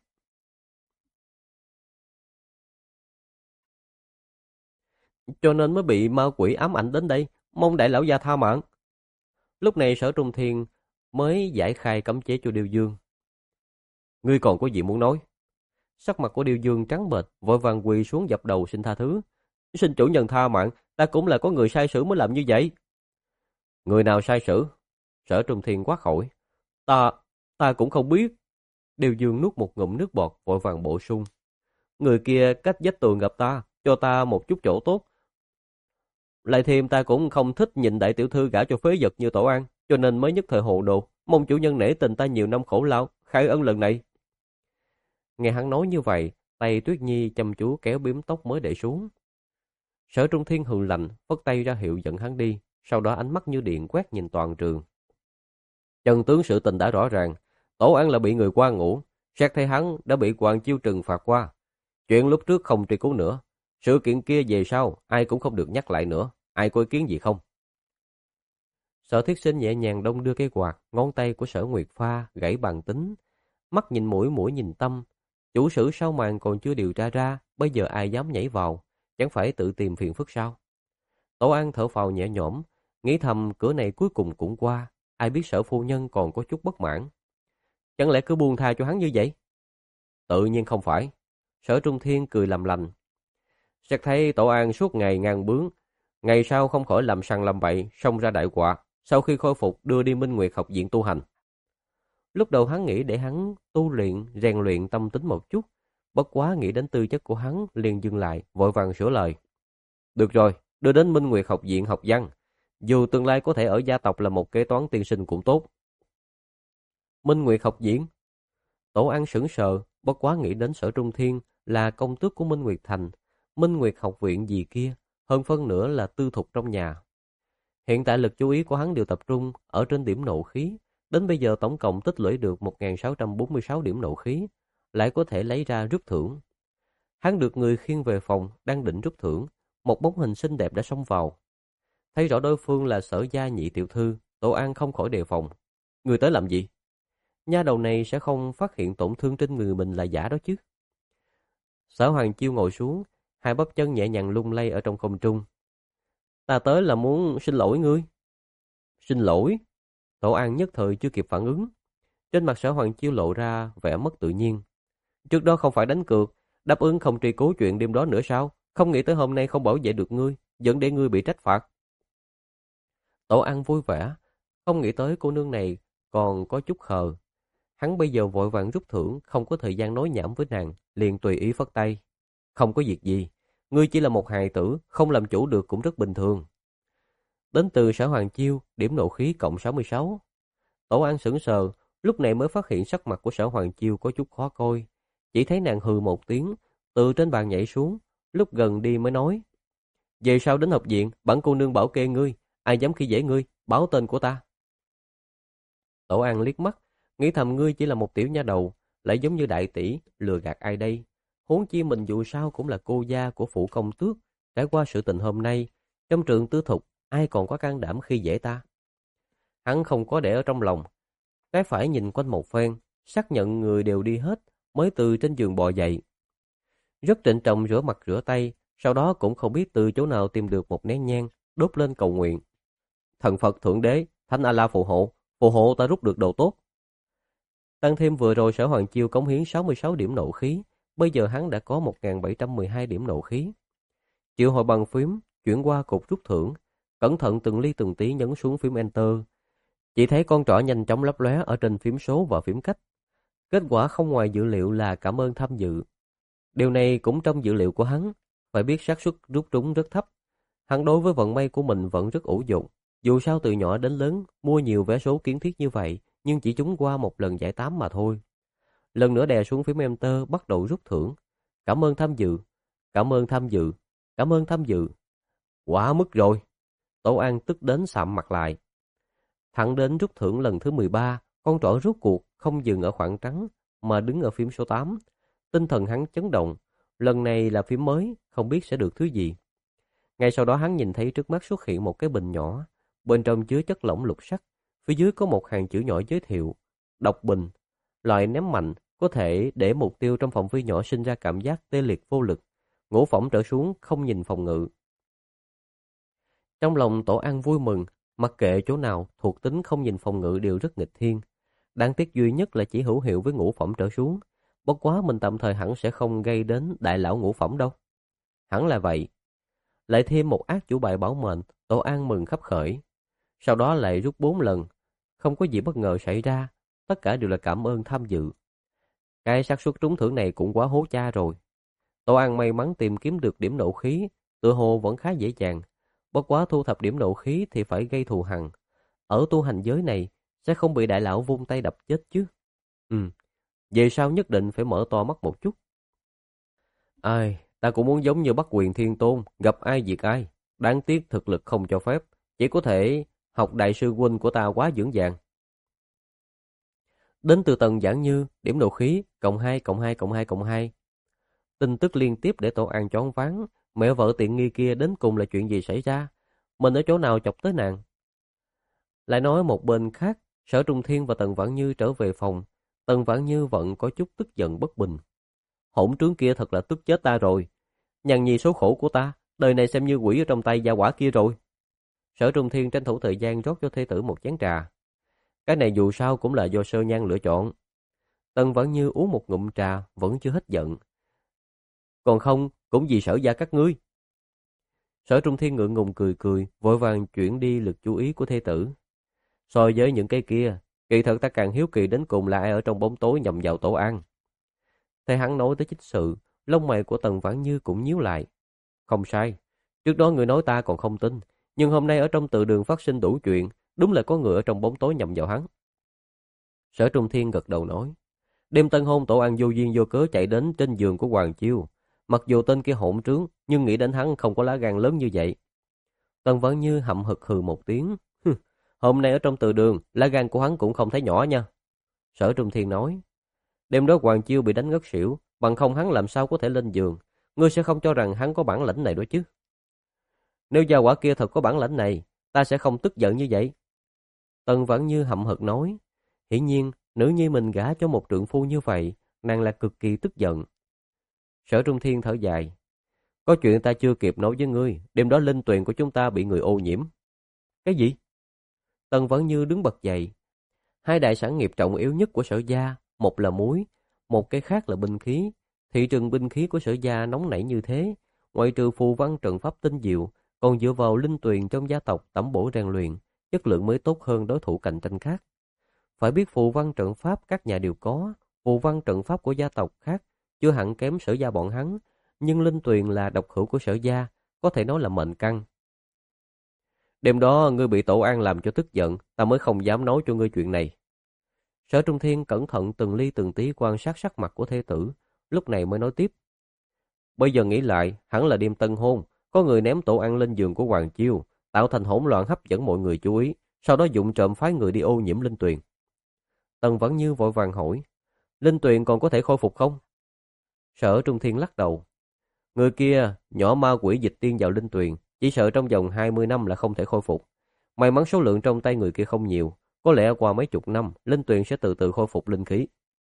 Cho nên mới bị ma quỷ ám ảnh đến đây, mong đại lão gia tha mạng. Lúc này Sở Trung Thiên mới giải khai cấm chế cho Điêu Dương. Ngươi còn có gì muốn nói? Sắc mặt của Điêu Dương trắng bệch, vội vàng quỳ xuống dập đầu xin tha thứ. Xin chủ nhân tha mạng, ta cũng là có người sai sử mới làm như vậy. Người nào sai sử? Sở Trung Thiên quát hỏi. Ta, ta cũng không biết. Điêu Dương nuốt một ngụm nước bọt, vội vàng bổ sung. Người kia cách vách tường gặp ta, cho ta một chút chỗ tốt. Lại thêm ta cũng không thích nhìn đại tiểu thư gả cho phế vật như Tổ An, cho nên mới nhất thời hồ đồ, mong chủ nhân nể tình ta nhiều năm khổ lao, khai ân lần này. Nghe hắn nói như vậy, tay Tuyết Nhi chăm chú kéo bím tóc mới để xuống. Sở Trung Thiên hừ lạnh, phất tay ra hiệu dẫn hắn đi, sau đó ánh mắt như điện quét nhìn toàn trường. Chân tướng sự tình đã rõ ràng, Tổ An là bị người qua ngủ, xét thấy hắn đã bị Hoàng Chiêu trừng phạt qua. Chuyện lúc trước không truy cứu nữa, sự kiện kia về sau ai cũng không được nhắc lại nữa, ai có ý kiến gì không? Sở Thiết Sinh nhẹ nhàng đông đưa cái quạt, ngón tay của Sở Nguyệt Pha gãy bàn tính, mắt nhìn mũi mũi nhìn tâm. Chủ sử sau màn còn chưa điều tra ra, bây giờ ai dám nhảy vào, chẳng phải tự tìm phiền phức sao? Tổ An thở phào nhẹ nhõm, nghĩ thầm cửa này cuối cùng cũng qua, ai biết Sở phu nhân còn có chút bất mãn. Chẳng lẽ cứ buông tha cho hắn như vậy? Tự nhiên không phải. Sở Trung Thiên cười làm lành. Xét thấy Tổ An suốt ngày ngang bướng, ngày sau không khỏi làm sằng làm bậy, xông ra đại họa, sau khi khôi phục đưa đi Minh Nguyệt học viện tu hành. Lúc đầu hắn nghĩ để hắn tu luyện, rèn luyện tâm tính một chút, bất quá nghĩ đến tư chất của hắn liền dừng lại, vội vàng sửa lời. Được rồi, đưa đến Minh Nguyệt học viện học văn, dù tương lai có thể ở gia tộc là một kế toán tiên sinh cũng tốt. Minh Nguyệt học viện? Tổ An sững sờ, bất quá nghĩ đến Sở Trung Thiên là công tước của Minh Nguyệt Thành, Minh Nguyệt học viện gì kia, hơn phân nữa là tư thục trong nhà. Hiện tại lực chú ý của hắn đều tập trung ở trên điểm nộ khí, đến bây giờ tổng cộng tích lũy được một nghìn sáu trăm bốn mươi sáu điểm nộ khí, lại có thể lấy ra rút thưởng. Hắn được người khiêng về phòng, đang định rút thưởng, một bóng hình xinh đẹp đã xông vào. Thấy rõ đối phương là Sở gia nhị tiểu thư, Tổ An không khỏi đề phòng. Người tới làm gì? Nha đầu này sẽ không phát hiện tổn thương trên người mình là giả đó chứ. Sở Hoàng Chiêu ngồi xuống, hai bắp chân nhẹ nhàng lung lay ở trong không trung. Ta tới là muốn xin lỗi ngươi. Xin lỗi? Tổ An nhất thời chưa kịp phản ứng. Trên mặt Sở Hoàng Chiêu lộ ra vẻ mất tự nhiên. Trước đó không phải đánh cược, đáp ứng không truy cứu chuyện đêm đó nữa sao? Không nghĩ tới hôm nay không bảo vệ được ngươi, dẫn để ngươi bị trách phạt. Tổ An vui vẻ, không nghĩ tới cô nương này còn có chút khờ. Hắn bây giờ vội vàng rút thưởng, không có thời gian nói nhảm với nàng, liền tùy ý phất tay. Không có việc gì, ngươi chỉ là một hài tử, không làm chủ được cũng rất bình thường. Đến từ Sở Hoàng Chiêu, điểm nộ khí cộng sáu mươi sáu. Tổ An sững sờ, lúc này mới phát hiện sắc mặt của Sở Hoàng Chiêu có chút khó coi. Chỉ thấy nàng hừ một tiếng, từ trên bàn nhảy xuống, lúc gần đi mới nói. Về sau đến học viện, bản cô nương bảo kê ngươi, ai dám khi dễ ngươi, báo tên của ta. Tổ An liếc mắt, nghĩ thầm ngươi chỉ là một tiểu nha đầu, lại giống như đại tỷ, lừa gạt ai đây. Huống chi mình dù sao cũng là cô gia của phủ công tước, trải qua sự tình hôm nay, trong trường tư thục, ai còn có can đảm khi dễ ta. Hắn không có để ở trong lòng, cái phải nhìn quanh một phen, xác nhận người đều đi hết, mới từ trên giường bò dậy. Rất trịnh trọng rửa mặt rửa tay, sau đó cũng không biết từ chỗ nào tìm được một nén nhang, đốt lên cầu nguyện. Thần Phật Thượng Đế, Thánh A-la phù hộ, phù hộ ta rút được đồ tốt. Tăng thêm vừa rồi Sở Hoàng Chiêu cống hiến sáu mươi sáu điểm nộ khí, bây giờ hắn đã có một nghìn bảy trăm mười hai điểm nộ khí. Triệu hồi bằng phím, chuyển qua cục rút thưởng, cẩn thận từng ly từng tí nhấn xuống phím Enter. Chỉ thấy con trỏ nhanh chóng lấp lóe ở trên phím số và phím cách. Kết quả không ngoài dự liệu là cảm ơn tham dự. Điều này cũng trong dự liệu của hắn, phải biết xác suất rút trúng rất thấp. Hắn đối với vận may của mình vẫn rất ủ dụng. Dù sao từ nhỏ đến lớn, mua nhiều vé số kiến thiết như vậy, nhưng chỉ trúng qua một lần giải tám mà thôi. Lần nữa đè xuống phím Enter bắt đầu rút thưởng. Cảm ơn tham dự, cảm ơn tham dự, cảm ơn tham dự. Quá mức rồi. Tổ An tức đến sạm mặt lại. Thẳng đến rút thưởng lần thứ mười ba, con trỏ rút cuộc không dừng ở khoảng trắng mà đứng ở phím số tám. Tinh thần hắn chấn động, lần này là phím mới, không biết sẽ được thứ gì. Ngay sau đó hắn nhìn thấy trước mắt xuất hiện một cái bình nhỏ, bên trong chứa chất lỏng lục sắc, phía dưới có một hàng chữ nhỏ giới thiệu: độc bình, loại ném mạnh, có thể để mục tiêu trong phạm vi nhỏ sinh ra cảm giác tê liệt vô lực, ngũ phẩm trở xuống không nhìn phòng ngự. Trong lòng Tổ An vui mừng, mặc kệ chỗ nào thuộc tính không nhìn phòng ngự đều rất nghịch thiên. Đáng tiếc duy nhất là chỉ hữu hiệu với ngũ phẩm trở xuống. Bất quá mình tạm thời hẳn sẽ không gây đến đại lão ngũ phẩm đâu. Hẳn là vậy. Lại thêm một ác chủ bài bảo mệnh, Tổ An mừng khắp khởi. Sau đó lại rút bốn lần. Không có gì bất ngờ xảy ra, tất cả đều là cảm ơn tham dự. Cái xác suất trúng thưởng này cũng quá hố cha rồi. Tổ An may mắn tìm kiếm được điểm nộ khí, tựa hồ vẫn khá dễ dàng. Bất quá thu thập điểm nộ khí thì phải gây thù hằn. Ở tu hành giới này, sẽ không bị đại lão vung tay đập chết chứ. Ừ, về sau nhất định phải mở to mắt một chút. Ai, ta cũng muốn giống như Bắc Quyền Thiên Tôn, gặp ai diệt ai. Đáng tiếc thực lực không cho phép, chỉ có thể học đại sư huynh của ta quá vững vàng. Đến từ Tần Giảng Như, điểm nộ khí, cộng hai, cộng hai, cộng hai, cộng hai. Tin tức liên tiếp để Tổ An choáng váng, mẹ vợ tiện nghi kia đến cùng là chuyện gì xảy ra? Mình ở chỗ nào chọc tới nàng? Lại nói một bên khác, Sở Trung Thiên và Tần Vãn Như trở về phòng. Tần Vãn Như vẫn có chút tức giận bất bình. Hỗn trướng kia thật là tức chết ta rồi. Nhằn nhì số khổ của ta, đời này xem như quỷ ở trong tay gia quả kia rồi. Sở Trung Thiên tranh thủ thời gian rót cho thê tử một chén trà. Cái này dù sao cũng là do Sơ Nhan lựa chọn. Tần Vãn Như uống một ngụm trà vẫn chưa hết giận. còn không cũng vì Sở gia các ngươi. Sở Trung Thiên ngượng ngùng cười cười, vội vàng chuyển đi lực chú ý của thê tử. So với những cái kia, kỳ thật ta càng hiếu kỳ đến cùng là ai ở trong bóng tối nhằm vào Tổ An. Thấy hắn nói tới chính sự, lông mày của Tần Vãn Như cũng nhíu lại. Không sai, trước đó người nói ta còn không tin, nhưng hôm nay ở trong từ đường phát sinh đủ chuyện, đúng là có người ở trong bóng tối nhằm vào hắn. Sở Trung Thiên gật đầu nói, đêm tân hôn Tổ An vô duyên vô cớ chạy đến trên giường của Hoàng Chiêu. Mặc dù tên kia hỗn trướng, nhưng nghĩ đến hắn không có lá gan lớn như vậy. Tần Vãn Như hậm hực hừ một tiếng. Hôm nay ở trong từ đường, lá gan của hắn cũng không thấy nhỏ nha. Sở Trung Thiên nói, đêm đó Hoàng Chiêu bị đánh ngất xỉu, bằng không hắn làm sao có thể lên giường. Ngươi sẽ không cho rằng hắn có bản lĩnh này đó chứ. Nếu gia hỏa kia thật có bản lĩnh này, ta sẽ không tức giận như vậy. Tần Vãn Như hậm hực nói, hiển nhiên, nữ nhi mình gả cho một trượng phu như vậy, nàng là cực kỳ tức giận. Sở Trung Thiên thở dài, có chuyện ta chưa kịp nói với ngươi, đêm đó linh tuyền của chúng ta bị người ô nhiễm. Cái gì? Tần Vãn Như đứng bật dậy. Hai đại sản nghiệp trọng yếu nhất của Sở gia, một là muối, một cái khác là binh khí. Thị trường binh khí của Sở gia nóng nảy như thế, ngoại trừ phù văn trận pháp tinh diệu, còn dựa vào linh tuyền trong gia tộc tẩm bổ rèn luyện, chất lượng mới tốt hơn đối thủ cạnh tranh khác. Phải biết phù văn trận pháp các nhà đều có, phù văn trận pháp của gia tộc khác chưa hẳn kém Sở gia bọn hắn, nhưng linh tuyền là độc hữu của Sở gia, có thể nói là mệnh căn. Đêm đó ngươi bị Tổ An làm cho tức giận, ta mới không dám nói cho ngươi chuyện này. Sở Trung Thiên cẩn thận từng ly từng tí quan sát sắc mặt của thê tử, lúc này mới nói tiếp. Bây giờ nghĩ lại, hẳn là đêm tân hôn, có người ném Tổ An lên giường của Hoàng Chiêu, tạo thành hỗn loạn hấp dẫn mọi người chú ý, sau đó dụng trộm phái người đi ô nhiễm linh tuyền. Tần Vãn Như vội vàng hỏi, linh tuyền còn có thể khôi phục không? Sở Trung Thiên lắc đầu. Người kia nhỏ ma quỷ dịch tiên vào linh tuyền, chỉ sợ trong vòng hai mươi năm là không thể khôi phục. May mắn số lượng trong tay người kia không nhiều, có lẽ qua mấy chục năm, linh tuyền sẽ từ từ khôi phục linh khí.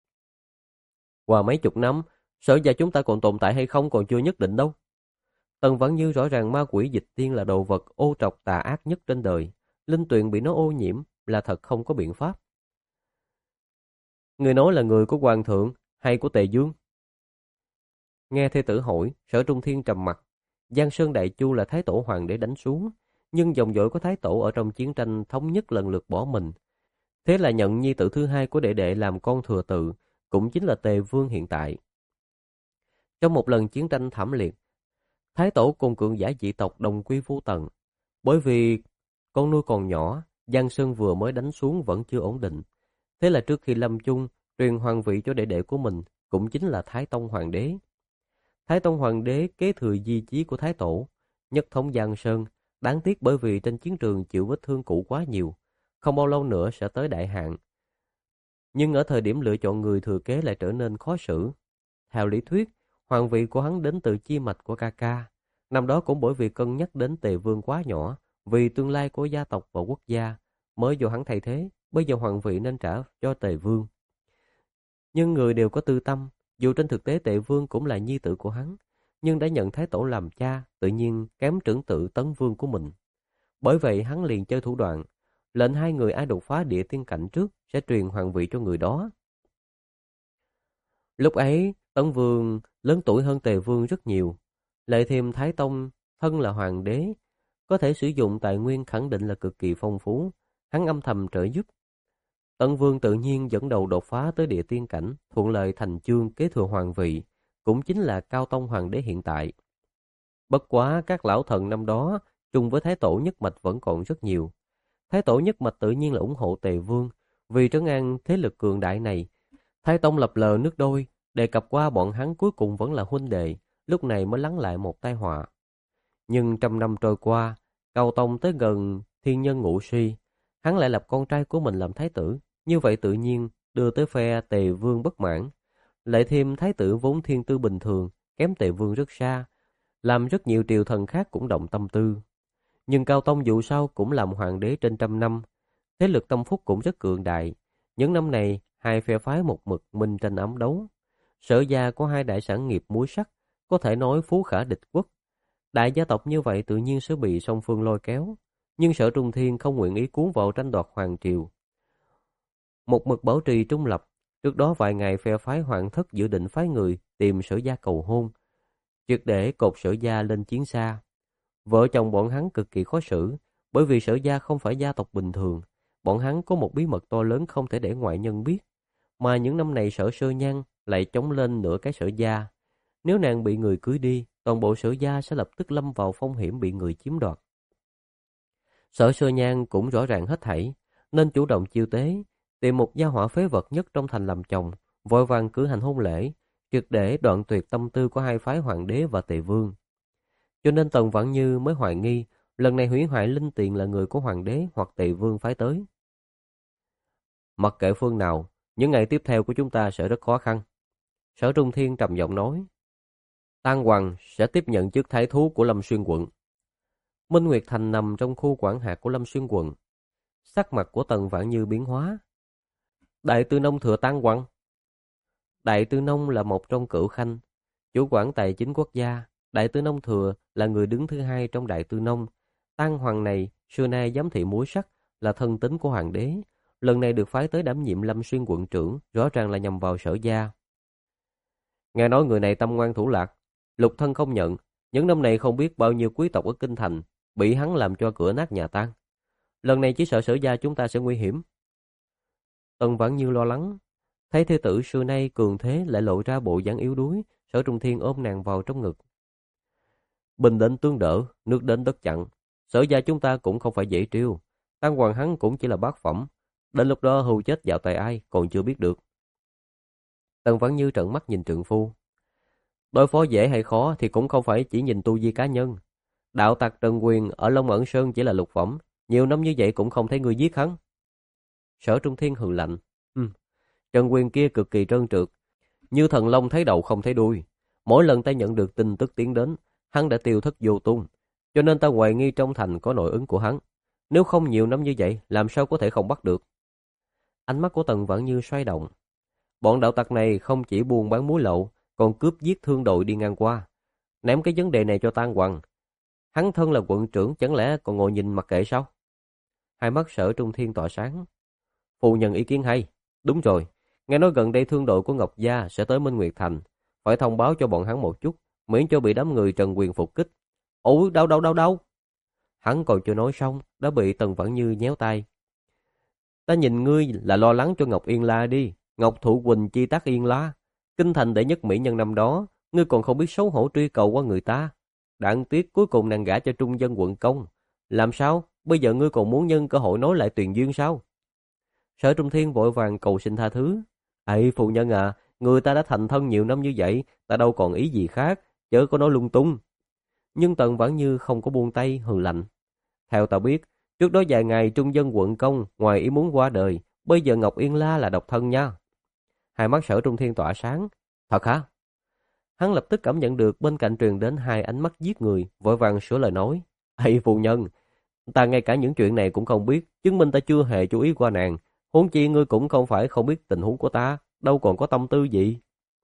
Qua mấy chục năm, Sở gia chúng ta còn tồn tại hay không còn chưa nhất định đâu. Tần Vãn Như rõ ràng ma quỷ dịch tiên là đồ vật ô trọc tà ác nhất trên đời, linh tuyền bị nó ô nhiễm là thật không có biện pháp. Người nói là người của Hoàng thượng hay của Tề Dương? Nghe thê tử hỏi, Sở Trung Thiên trầm mặt. Giang Sơn Đại Chu là Thái Tổ Hoàng đế đánh xuống, nhưng dòng dõi của Thái Tổ ở trong chiến tranh thống nhất lần lượt bỏ mình. Thế là nhận nhi tử thứ hai của đệ đệ làm con thừa tự, cũng chính là Tề Vương hiện tại. Trong một lần chiến tranh thảm liệt, Thái Tổ cùng cường giả dị tộc đồng quy vu tận. Bởi vì con nuôi còn nhỏ, Giang Sơn vừa mới đánh xuống vẫn chưa ổn định. Thế là trước khi lâm chung, truyền hoàng vị cho đệ đệ của mình, cũng chính là Thái Tông Hoàng đế. Thái Tông Hoàng đế kế thừa di chí của Thái Tổ, nhất thống Giang Sơn, đáng tiếc bởi vì trên chiến trường chịu vết thương cũ quá nhiều, không bao lâu nữa sẽ tới đại hạn. Nhưng ở thời điểm lựa chọn người thừa kế lại trở nên khó xử. Theo lý thuyết, hoàng vị của hắn đến từ chi mạch của ca ca. Năm đó cũng bởi vì cân nhắc đến Tề Vương quá nhỏ, vì tương lai của gia tộc và quốc gia, mới do hắn thay thế, bây giờ hoàng vị nên trả cho Tề Vương. Nhưng người đều có tư tâm, dù trên thực tế Tề Vương cũng là nhi tử của hắn, nhưng đã nhận Thái Tổ làm cha, tự nhiên kém trưởng tự Tấn Vương của mình. Bởi vậy hắn liền chơi thủ đoạn, lệnh hai người ai đột phá địa tiên cảnh trước sẽ truyền hoàng vị cho người đó. Lúc ấy, Tấn Vương lớn tuổi hơn Tề Vương rất nhiều, lại thêm Thái Tông thân là hoàng đế, có thể sử dụng tài nguyên khẳng định là cực kỳ phong phú, hắn âm thầm trợ giúp. Tấn Vương tự nhiên dẫn đầu đột phá tới địa tiên cảnh, thuận lợi thành chương kế thừa hoàng vị, cũng chính là Cao Tông Hoàng đế hiện tại. Bất quá các lão thần năm đó, chung với Thái Tổ nhất mạch vẫn còn rất nhiều. Thái Tổ nhất mạch tự nhiên là ủng hộ Tề Vương, vì trấn an thế lực cường đại này. Thái Tông lập lờ nước đôi, đề cập qua bọn hắn cuối cùng vẫn là huynh đệ, lúc này mới lắng lại một tai họa. Nhưng trăm năm trôi qua, Cao Tông tới gần thiên nhân ngũ suy, hắn lại lập con trai của mình làm thái tử, như vậy tự nhiên đưa tới phe Tề Vương bất mãn. Lại thêm thái tử vốn thiên tư bình thường, kém Tề Vương rất xa, làm rất nhiều triều thần khác cũng động tâm tư. Nhưng Cao Tông dù sao cũng làm hoàng đế trên trăm năm, thế lực tâm phúc cũng rất cường đại. Những năm này, hai phe phái một mực minh tranh ám đấu. Sở gia có hai đại sản nghiệp muối sắt, có thể nói phú khả địch quốc. Đại gia tộc như vậy tự nhiên sẽ bị song phương lôi kéo. Nhưng Sở Trung Thiên không nguyện ý cuốn vào tranh đoạt hoàng triều. Một mực bảo trì trung lập, trước đó vài ngày phe phái Hoàng thất dự định phái người tìm Sở gia cầu hôn. triệt để cột Sở Gia lên chiến xa. Vợ chồng bọn hắn cực kỳ khó xử, bởi vì Sở Gia không phải gia tộc bình thường, bọn hắn có một bí mật to lớn không thể để ngoại nhân biết, mà những năm này Sở Sơ Nhan lại chống lên nửa cái Sở Gia. Nếu nàng bị người cưới đi, toàn bộ Sở Gia sẽ lập tức lâm vào phong hiểm bị người chiếm đoạt. Sở Sơ Nhan cũng rõ ràng hết thảy, nên chủ động chiêu tế, tìm một gia hỏa phế vật nhất trong thành làm chồng, vội vàng cử hành hôn lễ, triệt để đoạn tuyệt tâm tư của hai phái hoàng đế và tề vương. Cho nên Tần Vãn Như mới hoài nghi, lần này hủy hoại linh tiền là người của hoàng đế hoặc tề vương phái tới. Mặc kệ phương nào, những ngày tiếp theo của chúng ta sẽ rất khó khăn. Sở Trung Thiên trầm giọng nói. Tang Hoàng sẽ tiếp nhận chức thái thú của Lâm Xuyên quận. Minh Nguyệt Thành nằm trong khu quản hạt của Lâm Xuyên quận. Sắc mặt của Tần Vãn Như biến hóa. Đại Tư Nông thừa Tang Hoàng. Đại Tư Nông là một trong cửu khanh, chủ quản tài chính quốc gia. Đại Tư Nông thừa là người đứng thứ hai trong Đại Tư Nông. Tang Hoàng này xưa nay giám thị muối sắt, là thân tín của hoàng đế. Lần này được phái tới đảm nhiệm Lâm Xuyên quận trưởng, rõ ràng là nhằm vào Sở Gia. Nghe nói người này tâm ngoan thủ lạc, lục thân không nhận. Những năm này không biết bao nhiêu quý tộc ở Kinh Thành bị hắn làm cho cửa nát nhà tan. Lần này chỉ sợ Sở Gia chúng ta sẽ nguy hiểm. Tần Vãn Như lo lắng, thấy thê tử xưa nay cường thế lại lộ ra bộ dáng yếu đuối. Sở Trung Thiên ôm nàng vào trong ngực. Bình định tương đỡ, nước đến đất chặn. Sở Gia chúng ta cũng không phải dễ trêu. Tang Hoàng hắn cũng chỉ là bát phẩm. Đến lúc đó hưu chết dạo tại ai còn chưa biết được. Tần Vãn Như trợn mắt nhìn trượng phu. Đối phó dễ hay khó thì cũng không phải chỉ nhìn tu vi cá nhân. Đạo tặc Trần Quyền ở Long Ẩn Sơn chỉ là lục phẩm, nhiều năm như vậy cũng không thấy người giết hắn. Sở Trung Thiên hừ lạnh. Ừ. Trần Quyền kia cực kỳ trơn trượt, như thần long thấy đầu không thấy đuôi. Mỗi lần ta nhận được tin tức tiến đến, hắn đã tiêu thất vô tung, cho nên ta hoài nghi trong thành có nội ứng của hắn. Nếu không nhiều năm như vậy, làm sao có thể không bắt được? Ánh mắt của Tần Vãn Như xoay động. Bọn đạo tặc này không chỉ buôn bán muối lậu, còn cướp giết thương đội đi ngang qua. Ném cái vấn đề này cho Tang Hoàng. Hắn thân là quận trưởng, chẳng lẽ còn ngồi nhìn mặc kệ sao? Hai mắt Sở Trung Thiên tỏa sáng. Phu nhân ý kiến hay. Đúng rồi, nghe nói gần đây thương đội của Ngọc Gia sẽ tới Minh Nguyệt Thành. Phải thông báo cho bọn hắn một chút, miễn cho bị đám người Trần Quyền phục kích. Ủa, đau đau đau đau. Hắn còn chưa nói xong, đã bị Tần Vãn Như nhéo tay. Ta nhìn ngươi là lo lắng cho Ngọc Yên La đi. Ngọc Thụ Quỳnh chi tác Yên La, kinh thành đệ nhất mỹ nhân năm đó, ngươi còn không biết xấu hổ truy cầu qua người ta. Đáng tiếc cuối cùng nàng gả cho trung dân quận công. Làm sao? Bây giờ ngươi còn muốn nhân cơ hội nối lại tuyền duyên sao? Sở Trung Thiên vội vàng cầu xin tha thứ. Ây phụ nhân à, người ta đã thành thân nhiều năm như vậy, ta đâu còn ý gì khác, chớ có nói lung tung. Nhưng Tần Vãn Như không có buông tay, hừ lạnh. Theo ta biết, trước đó vài ngày trung dân quận công ngoài ý muốn qua đời, bây giờ Ngọc Yên La là độc thân nha. Hai mắt Sở Trung Thiên tỏa sáng. Thật hả? Hắn lập tức cảm nhận được bên cạnh truyền đến hai ánh mắt giết người, vội vàng sửa lời nói. Ây phu nhân, ta ngay cả những chuyện này cũng không biết, chứng minh ta chưa hề chú ý qua nàng. Huống chi ngươi cũng không phải không biết tình huống của ta, đâu còn có tâm tư gì.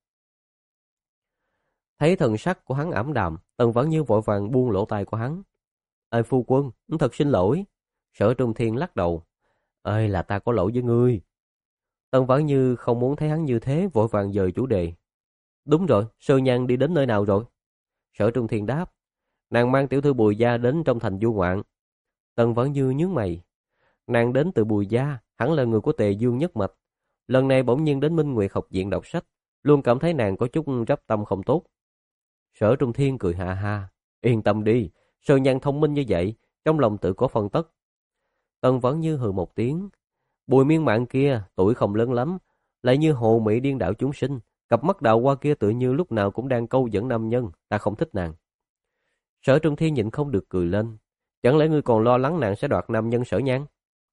Thấy thần sắc của hắn ảm đạm, Tần Vãn Như vội vàng buông lỗ tai của hắn. Ê phu quân, thật xin lỗi. Sở Trung Thiên lắc đầu. Ê là ta có lỗi với ngươi. Tần Vãn Như không muốn thấy hắn như thế, vội vàng dời chủ đề. Đúng rồi, Sơ Nhan đi đến nơi nào rồi? Sở Trung Thiên đáp. Nàng mang tiểu thư Bùi Gia đến trong thành du ngoạn. Tần Vãn Như nhướng mày. Nàng đến từ Bùi Gia, hẳn là người của Tề Dương nhất mạch. Lần này bỗng nhiên đến Minh Nguyệt học viện đọc sách, luôn cảm thấy nàng có chút rắp tâm không tốt. Sở Trung Thiên cười ha ha. Yên tâm đi, Sơ Nhan thông minh như vậy, trong lòng tự có phân tất. Tần Vãn Như hừ một tiếng. Bùi miên mạng kia, tuổi không lớn lắm, lại như hồ mỹ điên đảo chúng sinh. Cặp mắt đào hoa kia tự như lúc nào cũng đang câu dẫn nam nhân, ta không thích nàng. Sở Trung Thiên nhịn không được cười lên. Chẳng lẽ ngươi còn lo lắng nàng sẽ đoạt nam nhân Sở Nhan?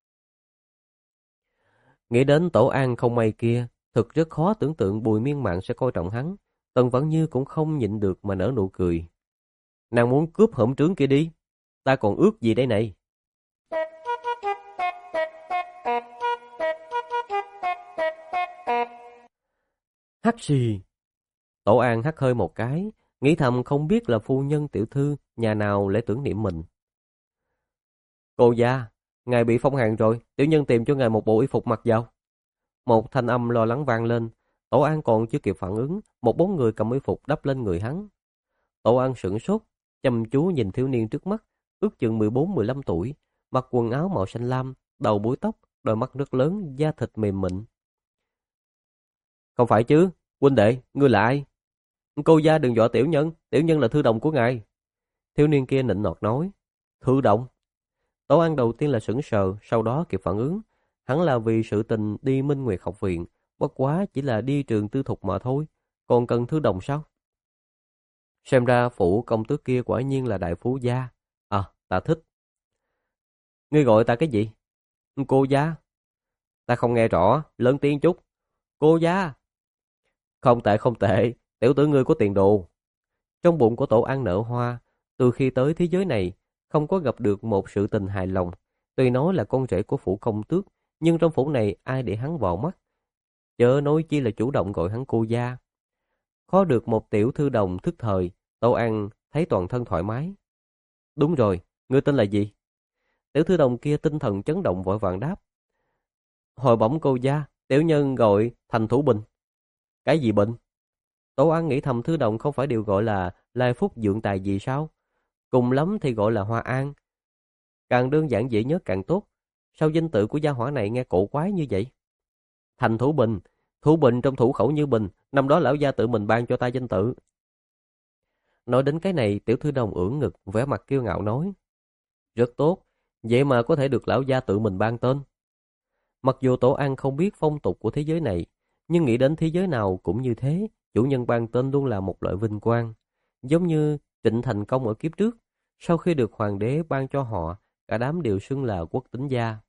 Nghĩ đến tổ an không may kia, thực rất khó tưởng tượng Bùi miên mạng sẽ coi trọng hắn. Tần Vãn Như cũng không nhịn được mà nở nụ cười. Nàng muốn cướp hỗn trướng kia đi, ta còn ước gì đây này? Hắc xì. Tổ an hắt hơi một cái, nghĩ thầm không biết là phu nhân tiểu thư nhà nào lại tưởng niệm mình. Cô gia, ngài bị phong hàn rồi, tiểu nhân tìm cho ngài một bộ y phục mặc vào. Một thanh âm lo lắng vang lên. Tổ an còn chưa kịp phản ứng, một bóng người cầm y phục đắp lên người hắn. Tổ An sửng sốt, chăm chú nhìn thiếu niên trước mắt, ước chừng mười bốn mười lăm tuổi, mặc quần áo màu xanh lam, đầu búi tóc, đôi mắt rất lớn, da thịt mềm mịn. Không phải chứ, huynh đệ, ngươi là ai? Cô gia đừng dọa tiểu nhân, tiểu nhân là thư đồng của ngài. Thiếu niên kia nịnh nọt nói. Thư đồng? Tổ An đầu tiên là sững sờ, sau đó kịp phản ứng. Hắn là vì sự tình đi Minh Nguyệt học viện, bất quá chỉ là đi trường tư thục mà thôi, còn cần thư đồng sao? Xem ra phủ công tước kia quả nhiên là đại phú gia. À, ta thích. Ngươi gọi ta cái gì? Cô gia. Ta không nghe rõ, lớn tiếng chút. Cô gia. Không tệ không tệ, tiểu tử ngươi có tiền đồ. Trong bụng của Tổ An nở hoa, từ khi tới thế giới này, không có gặp được một sự tình hài lòng. Tuy nói là con rể của phủ công tước, nhưng trong phủ này ai để hắn vào mắt. Chớ nói chi là chủ động gọi hắn cô gia. Có được một tiểu thư đồng thức thời, Tổ An thấy toàn thân thoải mái. Đúng rồi, ngươi tên là gì? Tiểu thư đồng kia tinh thần chấn động vội vàng đáp. Hồi bẩm cô gia, tiểu nhân gọi Thành Thủ Bình. Cái gì bệnh? Tổ An nghĩ thầm thư đồng không phải đều gọi là lai phúc dưỡng tài gì sao? Cùng lắm thì gọi là Hoa An. Càng đơn giản dễ nhớ càng tốt. Sao danh tự của gia hỏa này nghe cổ quái như vậy? Thành Thủ Bình, Thủ Bình trong thủ khẩu như bình, năm đó lão gia tự mình ban cho ta danh tự. Nói đến cái này, tiểu thư đồng ưỡn ngực, vẻ mặt kiêu ngạo nói. Rất tốt, vậy mà có thể được lão gia tự mình ban tên. Mặc dù Tổ An không biết phong tục của thế giới này, nhưng nghĩ đến thế giới nào cũng như thế, chủ nhân ban tên luôn là một loại vinh quang. Giống như Trịnh Thành Công ở kiếp trước, sau khi được hoàng đế ban cho họ, cả đám đều xưng là quốc tính gia.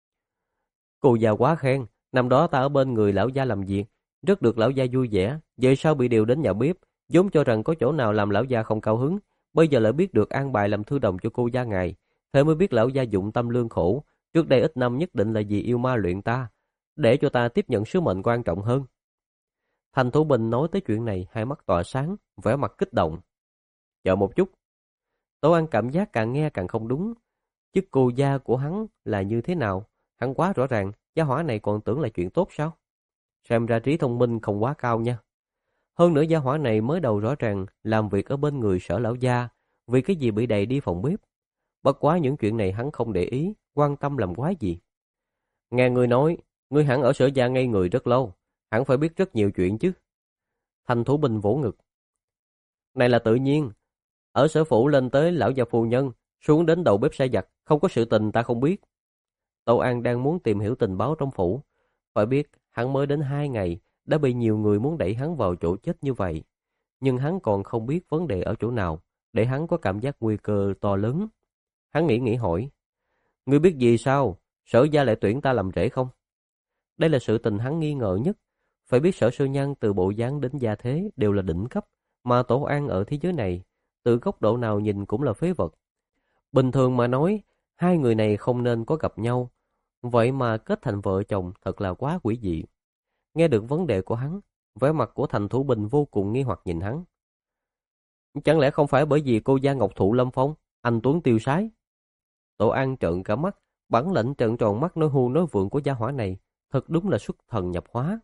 Cô già quá khen, năm đó ta ở bên người lão gia làm việc, rất được lão gia vui vẻ, vậy sao bị điều đến nhà bếp, vốn cho rằng có chỗ nào làm lão gia không cao hứng, bây giờ lại biết được an bài làm thư đồng cho cô gia ngài, thế mới biết lão gia dụng tâm lương khổ, trước đây ít năm nhất định là vì yêu ma luyện ta, để cho ta tiếp nhận sứ mệnh quan trọng hơn. Thành Thủ Bình nói tới chuyện này, hai mắt tỏa sáng, vẻ mặt kích động. Chờ một chút. Tổ An cảm giác càng nghe càng không đúng. Chức cô gia của hắn là như thế nào? Hắn quá rõ ràng, gia hỏa này còn tưởng là chuyện tốt sao? Xem ra trí thông minh không quá cao nha. Hơn nữa gia hỏa này mới đầu rõ ràng làm việc ở bên người Sở lão gia, vì cái gì bị đầy đi phòng bếp. Bất quá những chuyện này hắn không để ý, quan tâm làm quái gì. Nghe người nói, ngươi hẳn ở Sở gia ngây người rất lâu, hẳn phải biết rất nhiều chuyện chứ. Thành Thủ Bình vỗ ngực. Này là tự nhiên, ở Sở phủ lên tới lão gia phu nhân, xuống đến đầu bếp sai giặt, không có sự tình ta không biết. Tổ An đang muốn tìm hiểu tình báo trong phủ, phải biết hắn mới đến hai ngày đã bị nhiều người muốn đẩy hắn vào chỗ chết như vậy, nhưng hắn còn không biết vấn đề ở chỗ nào, để hắn có cảm giác nguy cơ to lớn. Hắn nghĩ nghĩ hỏi, ngươi biết gì sao, Sở gia lại tuyển ta làm rể không? Đây là sự tình hắn nghi ngờ nhất. Phải biết Sở Sư Nhân từ bộ dáng đến gia thế đều là đỉnh cấp, mà Tổ An ở thế giới này, từ góc độ nào nhìn cũng là phế vật. Bình thường mà nói, hai người này không nên có gặp nhau, vậy mà kết thành vợ chồng thật là quá quỷ dị. Nghe được vấn đề của hắn, vẻ mặt của Thành Thủ Bình vô cùng nghi hoặc nhìn hắn. Chẳng lẽ không phải bởi vì cô gia Ngọc Thụ Lâm Phong, anh Tuấn tiêu sái? Tổ An trợn cả mắt, bản lĩnh trợn tròn mắt nói hưu nói vượng của gia hỏa này, thật đúng là xuất thần nhập hóa.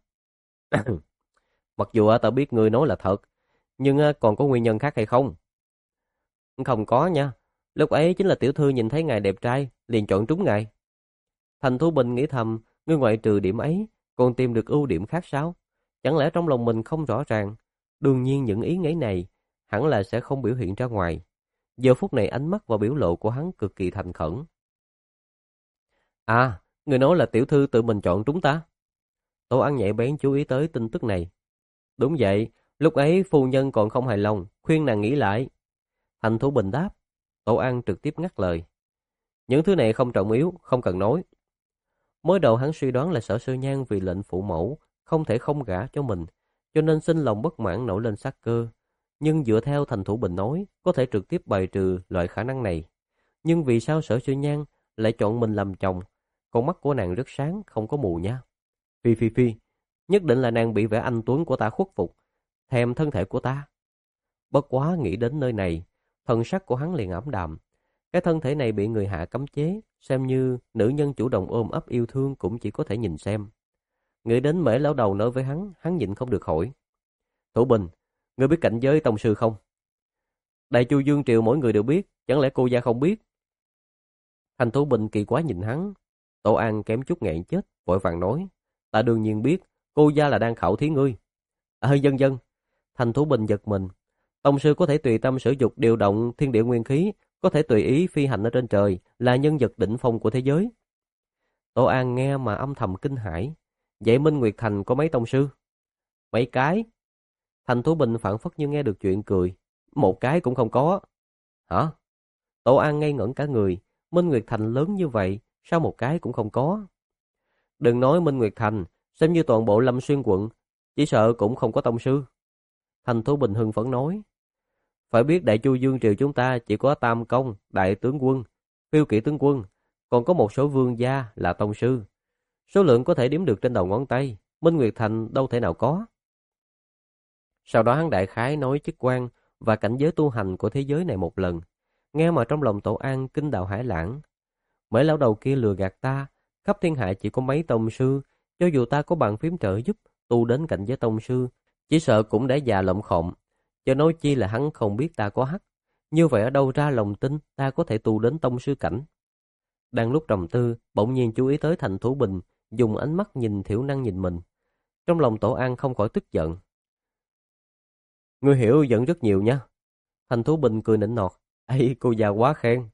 Mặc dù ta biết ngươi nói là thật, nhưng còn có nguyên nhân khác hay không? Không có nha, lúc ấy chính là tiểu thư nhìn thấy ngài đẹp trai, liền chọn trúng ngài. Thành Thủ Bình nghĩ thầm, ngươi ngoại trừ điểm ấy, còn tìm được ưu điểm khác sao? Chẳng lẽ trong lòng mình không rõ ràng? Đương nhiên những ý nghĩ này, hẳn là sẽ không biểu hiện ra ngoài. Giờ phút này ánh mắt và biểu lộ của hắn cực kỳ thành khẩn. À, người nói là tiểu thư tự mình chọn trúng ta. Tổ An nhạy bén chú ý tới tin tức này. Đúng vậy, lúc ấy phu nhân còn không hài lòng, khuyên nàng nghĩ lại. Thành Thủ Bình đáp. Tổ An trực tiếp ngắt lời. Những thứ này không trọng yếu, không cần nói. Mới đầu hắn suy đoán là Sở Sư Nhan vì lệnh phụ mẫu, không thể không gả cho mình, cho nên sinh lòng bất mãn nổi lên sát cơ. Nhưng dựa theo Thành Thủ Bình nói, có thể trực tiếp bài trừ loại khả năng này. Nhưng vì sao Sở Sư Nhan lại chọn mình làm chồng? Con mắt của nàng rất sáng, không có mù nha. Phi phi phi, nhất định là nàng bị vẻ anh tuấn của ta khuất phục, thèm thân thể của ta. Bất quá nghĩ đến nơi này, thần sắc của hắn liền ảm đạm. Cái thân thể này bị người hạ cấm chế, xem như nữ nhân chủ động ôm ấp yêu thương cũng chỉ có thể nhìn xem. Nghĩ đến Mễ lão đầu nói với hắn, hắn nhịn không được hỏi. Thủ Bình, ngươi biết cảnh giới tông sư không? Đại Chu Dương Triều mỗi người đều biết, chẳng lẽ cô gia không biết? Thành Thủ Bình kỳ quá nhìn hắn. Tổ An kém chút nghẹn chết, vội vàng nói, ta đương nhiên biết, cô gia là đang khảo thí ngươi. Ờ dân dân. Thành Thủ Bình giật mình. Tông sư có thể tùy tâm sử dụng điều động thiên địa nguyên khí, có thể tùy ý phi hành ở trên trời, là nhân vật đỉnh phong của thế giới. Tổ An nghe mà âm thầm kinh hãi. Vậy Minh Nguyệt Thành có mấy tông sư? Mấy cái. Thành Thủ Bình phảng phất như nghe được chuyện cười. Một cái cũng không có. Hả? Tổ An ngây ngẩn cả người. Minh Nguyệt Thành lớn như vậy, sao một cái cũng không có? Đừng nói Minh Nguyệt Thành, xem như toàn bộ Lâm Xuyên quận, chỉ sợ cũng không có tông sư. Thành Thủ Bình hưng phấn nói. Phải biết Đại Chu Dương Triều chúng ta chỉ có Tam Công, Đại Tướng Quân, Phiêu Kỵ Tướng Quân, còn có một số vương gia là tông sư. Số lượng có thể đếm được trên đầu ngón tay, Minh Nguyệt Thành đâu thể nào có. Sau đó hắn đại khái nói chức quan và cảnh giới tu hành của thế giới này một lần. Nghe mà trong lòng Tổ An kinh đào hải lãng. Mấy lão đầu kia lừa gạt ta, khắp thiên hạ chỉ có mấy tông sư, cho dù ta có bàn phím trợ giúp tu đến cảnh giới tông sư, chỉ sợ cũng đã già lộng khộng, cho nói chi là hắn không biết ta có hắc. Như vậy ở đâu ra lòng tin ta có thể tu đến tông sư cảnh? Đang lúc trầm tư, bỗng nhiên chú ý tới Thành Thủ Bình, dùng ánh mắt nhìn thiểu năng nhìn mình. Trong lòng Tổ An không khỏi tức giận. Ngươi hiểu giận rất nhiều nha. Thành Thủ Bình cười nịnh nọt. Ây, cô già quá khen.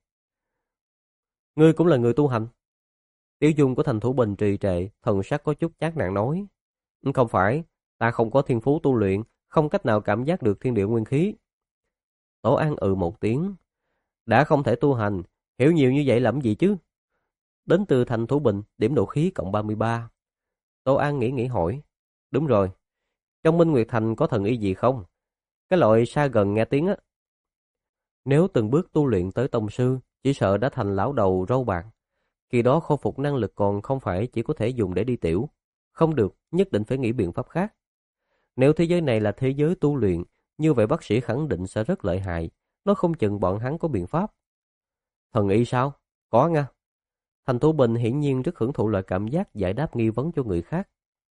Ngươi cũng là người tu hành. Tiểu dung của Thành Thủ Bình trì trệ, thần sắc có chút chán nản nói. Không phải, ta không có thiên phú tu luyện, không cách nào cảm giác được thiên địa nguyên khí. Tổ An ừ một tiếng. Đã không thể tu hành, hiểu nhiều như vậy làm gì chứ? Đến từ Thành Thủ Bình, điểm độ khí cộng ba mươi ba. Tổ An nghĩ nghĩ hỏi. Đúng rồi, trong Minh Nguyệt Thành có thần y gì không? Cái loại xa gần nghe tiếng á. Nếu từng bước tu luyện tới tông sư, chỉ sợ đã thành lão đầu râu bạc. Khi đó khôi phục năng lực còn không phải chỉ có thể dùng để đi tiểu. Không được, nhất định phải nghĩ biện pháp khác. Nếu thế giới này là thế giới tu luyện, như vậy bác sĩ khẳng định sẽ rất lợi hại. Nó không chừng bọn hắn có biện pháp. Thần y sao? Có nha. Thành Thủ Bình hiển nhiên rất hưởng thụ loại cảm giác giải đáp nghi vấn cho người khác.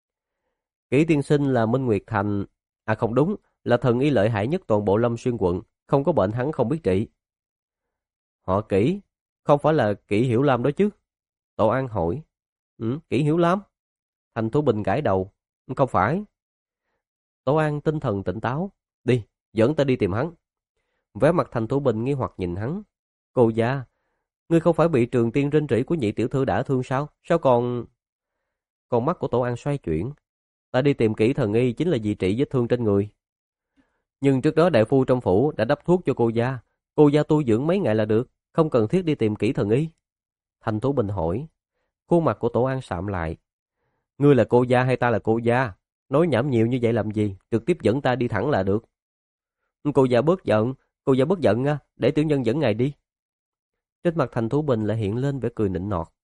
Kỷ tiên sinh là Minh Nguyệt Thành... À không đúng, là thần y lợi hại nhất toàn bộ Lâm Xuyên quận. Không có bệnh hắn không biết trị. Họ Kỷ? Không phải là Kỷ Hiểu Lam đó chứ? Tổ An hỏi. Ừ, Kỷ Hiểu Lam? Thành Thủ Bình gãi đầu. Không phải. Tổ An tinh thần tỉnh táo. Đi, dẫn ta đi tìm hắn. Vẻ mặt Thành Thủ Bình nghi hoặc nhìn hắn. Cô gia, ngươi không phải bị Trường Tiên rên rỉ của nhị tiểu thư đã thương sao? Sao còn... Con mắt của Tổ An xoay chuyển. Ta đi tìm Kỷ thần y chính là vì trị vết thương trên người. Nhưng trước đó đại phu trong phủ đã đắp thuốc cho cô gia. Cô gia tu dưỡng mấy ngày là được, không cần thiết đi tìm Kỷ thần y. Thành Thủ Bình hỏi. Khuôn mặt của Tổ An sạm lại. Ngươi là cô gia hay ta là cô gia? Nói nhảm nhiều như vậy làm gì? Trực tiếp dẫn ta đi thẳng là được. Cô gia bớt giận, cô gia bớt giận nha, để tiểu nhân dẫn ngài đi. Trên mặt Thành Thủ Bình lại hiện lên vẻ cười nịnh nọt.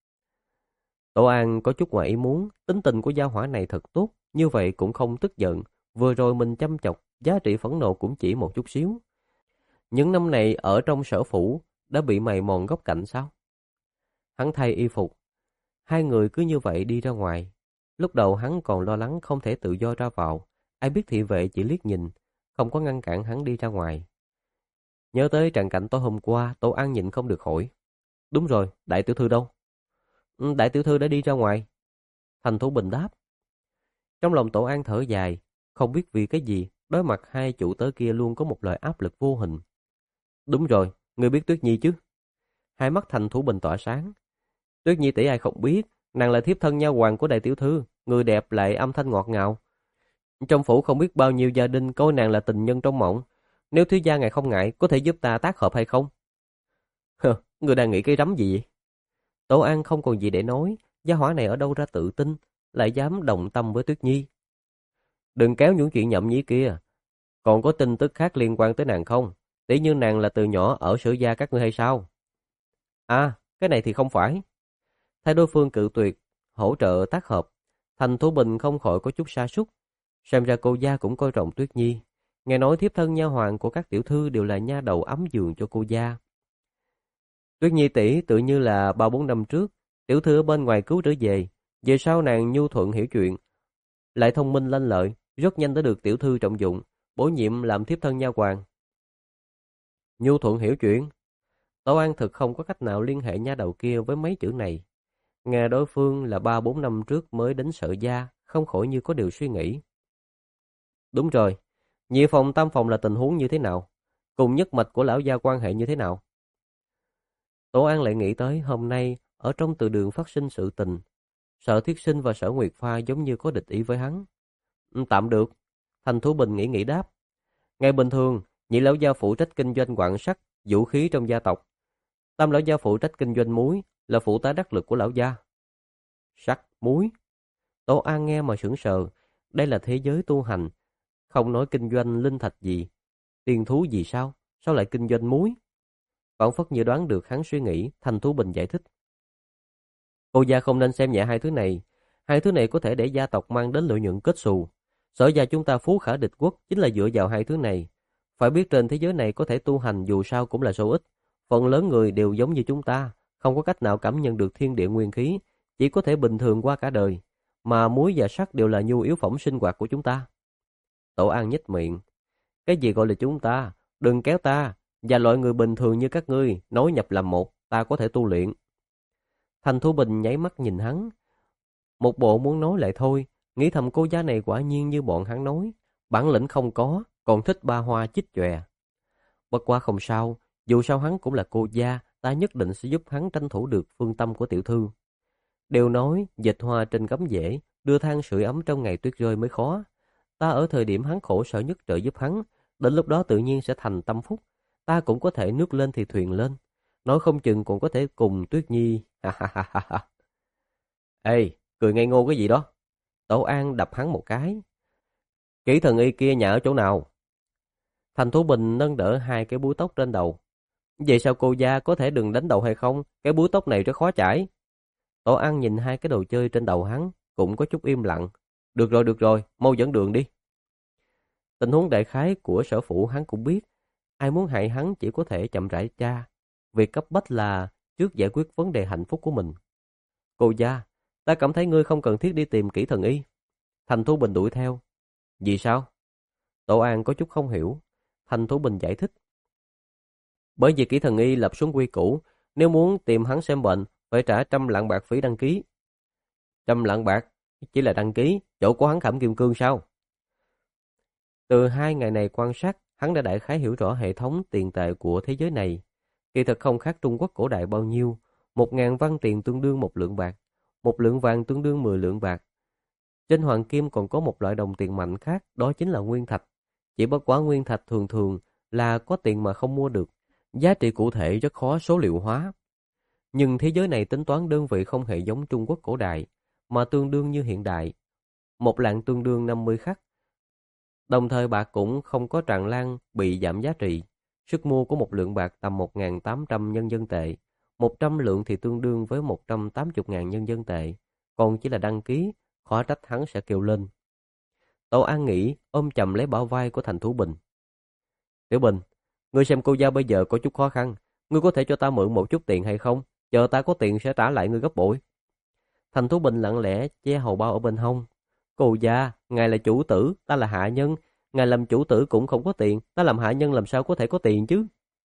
Tổ An có chút ngoài ý muốn, tính tình của gia hỏa này thật tốt, như vậy cũng không tức giận. Vừa rồi mình chăm chọc, giá trị phẫn nộ cũng chỉ một chút xíu. Những năm này ở trong sở phủ đã bị mày mòn góc cạnh sao? Hắn thay y phục. Hai người cứ như vậy đi ra ngoài. Lúc đầu hắn còn lo lắng không thể tự do ra vào. Ai biết thị vệ chỉ liếc nhìn, không có ngăn cản hắn đi ra ngoài. Nhớ tới tràng cảnh tối hôm qua, Tổ An nhịn không được hỏi. Đúng rồi, đại tiểu thư đâu? Ừ, đại tiểu thư đã đi ra ngoài. Thành Thủ Bình đáp. Trong lòng Tổ An thở dài, không biết vì cái gì, đối mặt hai chủ tớ kia luôn có một lời áp lực vô hình. Đúng rồi, ngươi biết Tuyết Nhi chứ? Hai mắt Thành Thủ Bình tỏa sáng. Tuyết Nhi tỷ ai không biết, nàng là thiếp thân nha hoàn của đại tiểu thư, người đẹp lại âm thanh ngọt ngào. Trong phủ không biết bao nhiêu gia đình coi nàng là tình nhân trong mộng. Nếu thiếu gia ngài không ngại, có thể giúp ta tác hợp hay không? Hờ, người đang nghĩ cái rắm gì vậy? Tổ An không còn gì để nói, gia hỏa này ở đâu ra tự tin, lại dám đồng tâm với Tuyết Nhi. Đừng kéo những chuyện nhậm nhí kia. Còn có tin tức khác liên quan tới nàng không? Tỷ như nàng là từ nhỏ ở Sử gia các ngươi hay sao? À, cái này thì không phải. Thay đối phương cự tuyệt, hỗ trợ tác hợp, Thành Thủ Bình không khỏi có chút sa sút. Xem ra cô gia cũng coi trọng Tuyết Nhi. Nghe nói thiếp thân nha hoàn của các tiểu thư đều là nha đầu ấm giường cho cô gia. Tuyết Nhi tỷ tự như là ba bốn năm trước, tiểu thư ở bên ngoài cứu trở về. Về sau nàng nhu thuận hiểu chuyện, lại thông minh lanh lợi, rất nhanh đã được tiểu thư trọng dụng, bổ nhiệm làm thiếp thân nha hoàn. Nhu Thuận hiểu chuyện. Tổ An thực không có cách nào liên hệ nha đầu kia với mấy chữ này. Nghe đối phương là ba bốn năm trước mới đến Sở Gia, không khỏi như có điều suy nghĩ. Đúng rồi, nhị phòng tam phòng là tình huống như thế nào? Cùng nhất mạch của lão gia quan hệ như thế nào? Tổ An lại nghĩ tới hôm nay ở trong từ đường phát sinh sự tình. Sở Thiết Sinh và Sở Nguyệt Pha giống như có địch ý với hắn. Ừ, tạm được. Thành Thú Bình nghĩ nghĩ đáp. Ngày bình thường, nhị lão gia phụ trách kinh doanh quặng sắt, vũ khí trong gia tộc. Tam lão gia phụ trách kinh doanh muối, là phụ tá đắc lực của lão gia. Sắt, muối. Tổ An nghe mà sững sờ. Đây là thế giới tu hành. Không nói kinh doanh linh thạch gì. Tiền thú gì sao? Sao lại kinh doanh muối? Phảng phất như đoán được hắn suy nghĩ, Thành Thú Bình giải thích. Cô gia không nên xem nhẹ hai thứ này. Hai thứ này có thể để gia tộc mang đến lợi nhuận kết xù. Sở gia chúng ta phú khả địch quốc chính là dựa vào hai thứ này. Phải biết trên thế giới này có thể tu hành dù sao cũng là số ít. Phần lớn người đều giống như chúng ta, không có cách nào cảm nhận được thiên địa nguyên khí, chỉ có thể bình thường qua cả đời. Mà muối và sắt đều là nhu yếu phẩm sinh hoạt của chúng ta. Tổ An nhếch miệng. Cái gì gọi là chúng ta? Đừng kéo ta. Và loại người bình thường như các ngươi, nối nhập làm một, ta có thể tu luyện. Thành Thú Bình nháy mắt nhìn hắn. Một bộ muốn nói lại thôi, nghĩ thầm cô gia này quả nhiên như bọn hắn nói. Bản lĩnh không có, còn thích ba hoa chích chòe. Bất quá không sao, dù sao hắn cũng là cô gia, ta nhất định sẽ giúp hắn tranh thủ được phương tâm của tiểu thư. Đều nói, dịch hoa trên gấm dễ, đưa than sưởi ấm trong ngày tuyết rơi mới khó. Ta ở thời điểm hắn khổ sở nhất trợ giúp hắn, đến lúc đó tự nhiên sẽ thành tâm phúc. Ta cũng có thể nước lên thì thuyền lên. Nói không chừng còn có thể cùng Tuyết Nhi. Ha ha ha ha ha. Ê, cười ngây ngô cái gì đó? Tổ An đập hắn một cái. Kỹ thần y kia nhà ở chỗ nào? Thành Thú Bình nâng đỡ hai cái búi tóc trên đầu. Vậy sao cô gia có thể đừng đánh đầu hay không? Cái búi tóc này rất khó chải. Tổ An nhìn hai cái đồ chơi trên đầu hắn, cũng có chút im lặng. Được rồi, được rồi, mau dẫn đường đi. Tình huống đại khái của sở phụ hắn cũng biết. Ai muốn hại hắn chỉ có thể chậm rãi tra. Việc cấp bách là trước giải quyết vấn đề hạnh phúc của mình. Cô gia, ta cảm thấy ngươi không cần thiết đi tìm kỹ thần y. Thành Thú Bình đuổi theo. Vì sao? Tổ An có chút không hiểu. Thành Thú Bình giải thích. Bởi vì kỹ thần y lập xuống quy củ, nếu muốn tìm hắn xem bệnh, phải trả trăm lạng bạc phí đăng ký. Trăm lạng bạc? Chỉ là đăng ký, chỗ của hắn Khảm Kim Cương sao? Từ hai ngày này quan sát, hắn đã đại khái hiểu rõ hệ thống tiền tệ của thế giới này. Kỳ thật không khác Trung Quốc cổ đại bao nhiêu. Một ngàn văn tiền tương đương một lượng bạc. Một lượng vàng tương đương mười lượng bạc. Trên hoàng kim còn có một loại đồng tiền mạnh khác, đó chính là nguyên thạch. Chỉ bất quá nguyên thạch thường thường là có tiền mà không mua được. Giá trị cụ thể rất khó số liệu hóa. Nhưng thế giới này tính toán đơn vị không hề giống Trung Quốc cổ đại, mà tương đương như hiện đại. Một lạng tương đương năm mươi khắc. Đồng thời bạc cũng không có tràn lan bị giảm giá trị. Sức mua của một lượng bạc tầm một nghìn tám trăm nhân dân tệ. một trăm lượng thì tương đương với một trăm tám mươi nghìn nhân dân tệ. Còn chỉ là đăng ký, khó trách hắn sẽ kêu lên. Tổ An nghĩ ôm chầm lấy bả vai của Thành Thú Bình. Tiểu Bình, ngươi xem cô gia bây giờ có chút khó khăn. Ngươi có thể cho ta mượn một chút tiền hay không? Chờ ta có tiền sẽ trả lại ngươi gấp bội. Thành Thú Bình lặng lẽ che hầu bao ở bên hông. Cô gia, ngài là chủ tử, ta là hạ nhân. Ngài làm chủ tử cũng không có tiền, ta làm hạ nhân làm sao có thể có tiền chứ?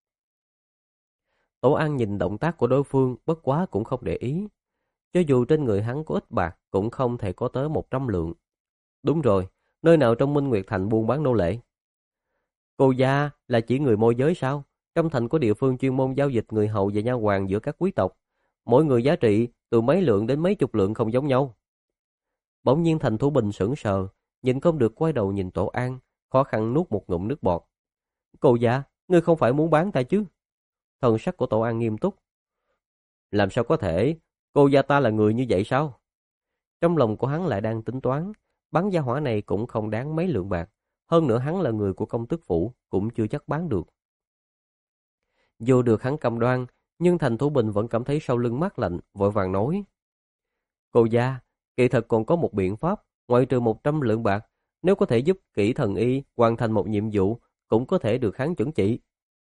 Tổ An nhìn động tác của đối phương, bất quá cũng không để ý. Cho dù trên người hắn có ít bạc, cũng không thể có tới một trăm lượng. Đúng rồi, nơi nào trong Minh Nguyệt Thành buôn bán nô lệ? Cô gia là chỉ người môi giới sao? Trong thành có địa phương chuyên môn giao dịch người hầu và nha hoàn giữa các quý tộc. Mỗi người giá trị từ mấy lượng đến mấy chục lượng không giống nhau. Bỗng nhiên Thành Thú Bình sững sờ, nhìn không được quay đầu nhìn Tổ An, khó khăn nuốt một ngụm nước bọt. Cô gia, ngươi không phải muốn bán ta chứ? Thần sắc của Tổ An nghiêm túc. Làm sao có thể? Cô gia ta là người như vậy sao? Trong lòng của hắn lại đang tính toán, bán gia hỏa này cũng không đáng mấy lượng bạc. Hơn nữa hắn là người của công tước phủ, cũng chưa chắc bán được. Dù được hắn cam đoan, nhưng Thành Thú Bình vẫn cảm thấy sau lưng mát lạnh, vội vàng nói. Cô gia, kỳ thật còn có một biện pháp, ngoại trừ một trăm lượng bạc, nếu có thể giúp kỹ thần y hoàn thành một nhiệm vụ, cũng có thể được hắn chuẩn chỉ.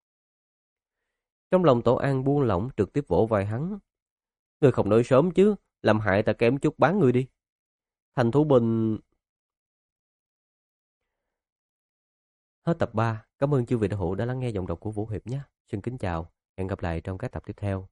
Trong lòng Tổ An buông lỏng trực tiếp vỗ vai hắn. Ngươi không nói sớm chứ, làm hại ta kém chút bán ngươi đi. Thành Thú Bình... Hết tập ba. Cảm ơn chư vị đạo hữu đã lắng nghe giọng đọc của Vũ Hiệp nhé. Xin kính chào, hẹn gặp lại trong các tập tiếp theo.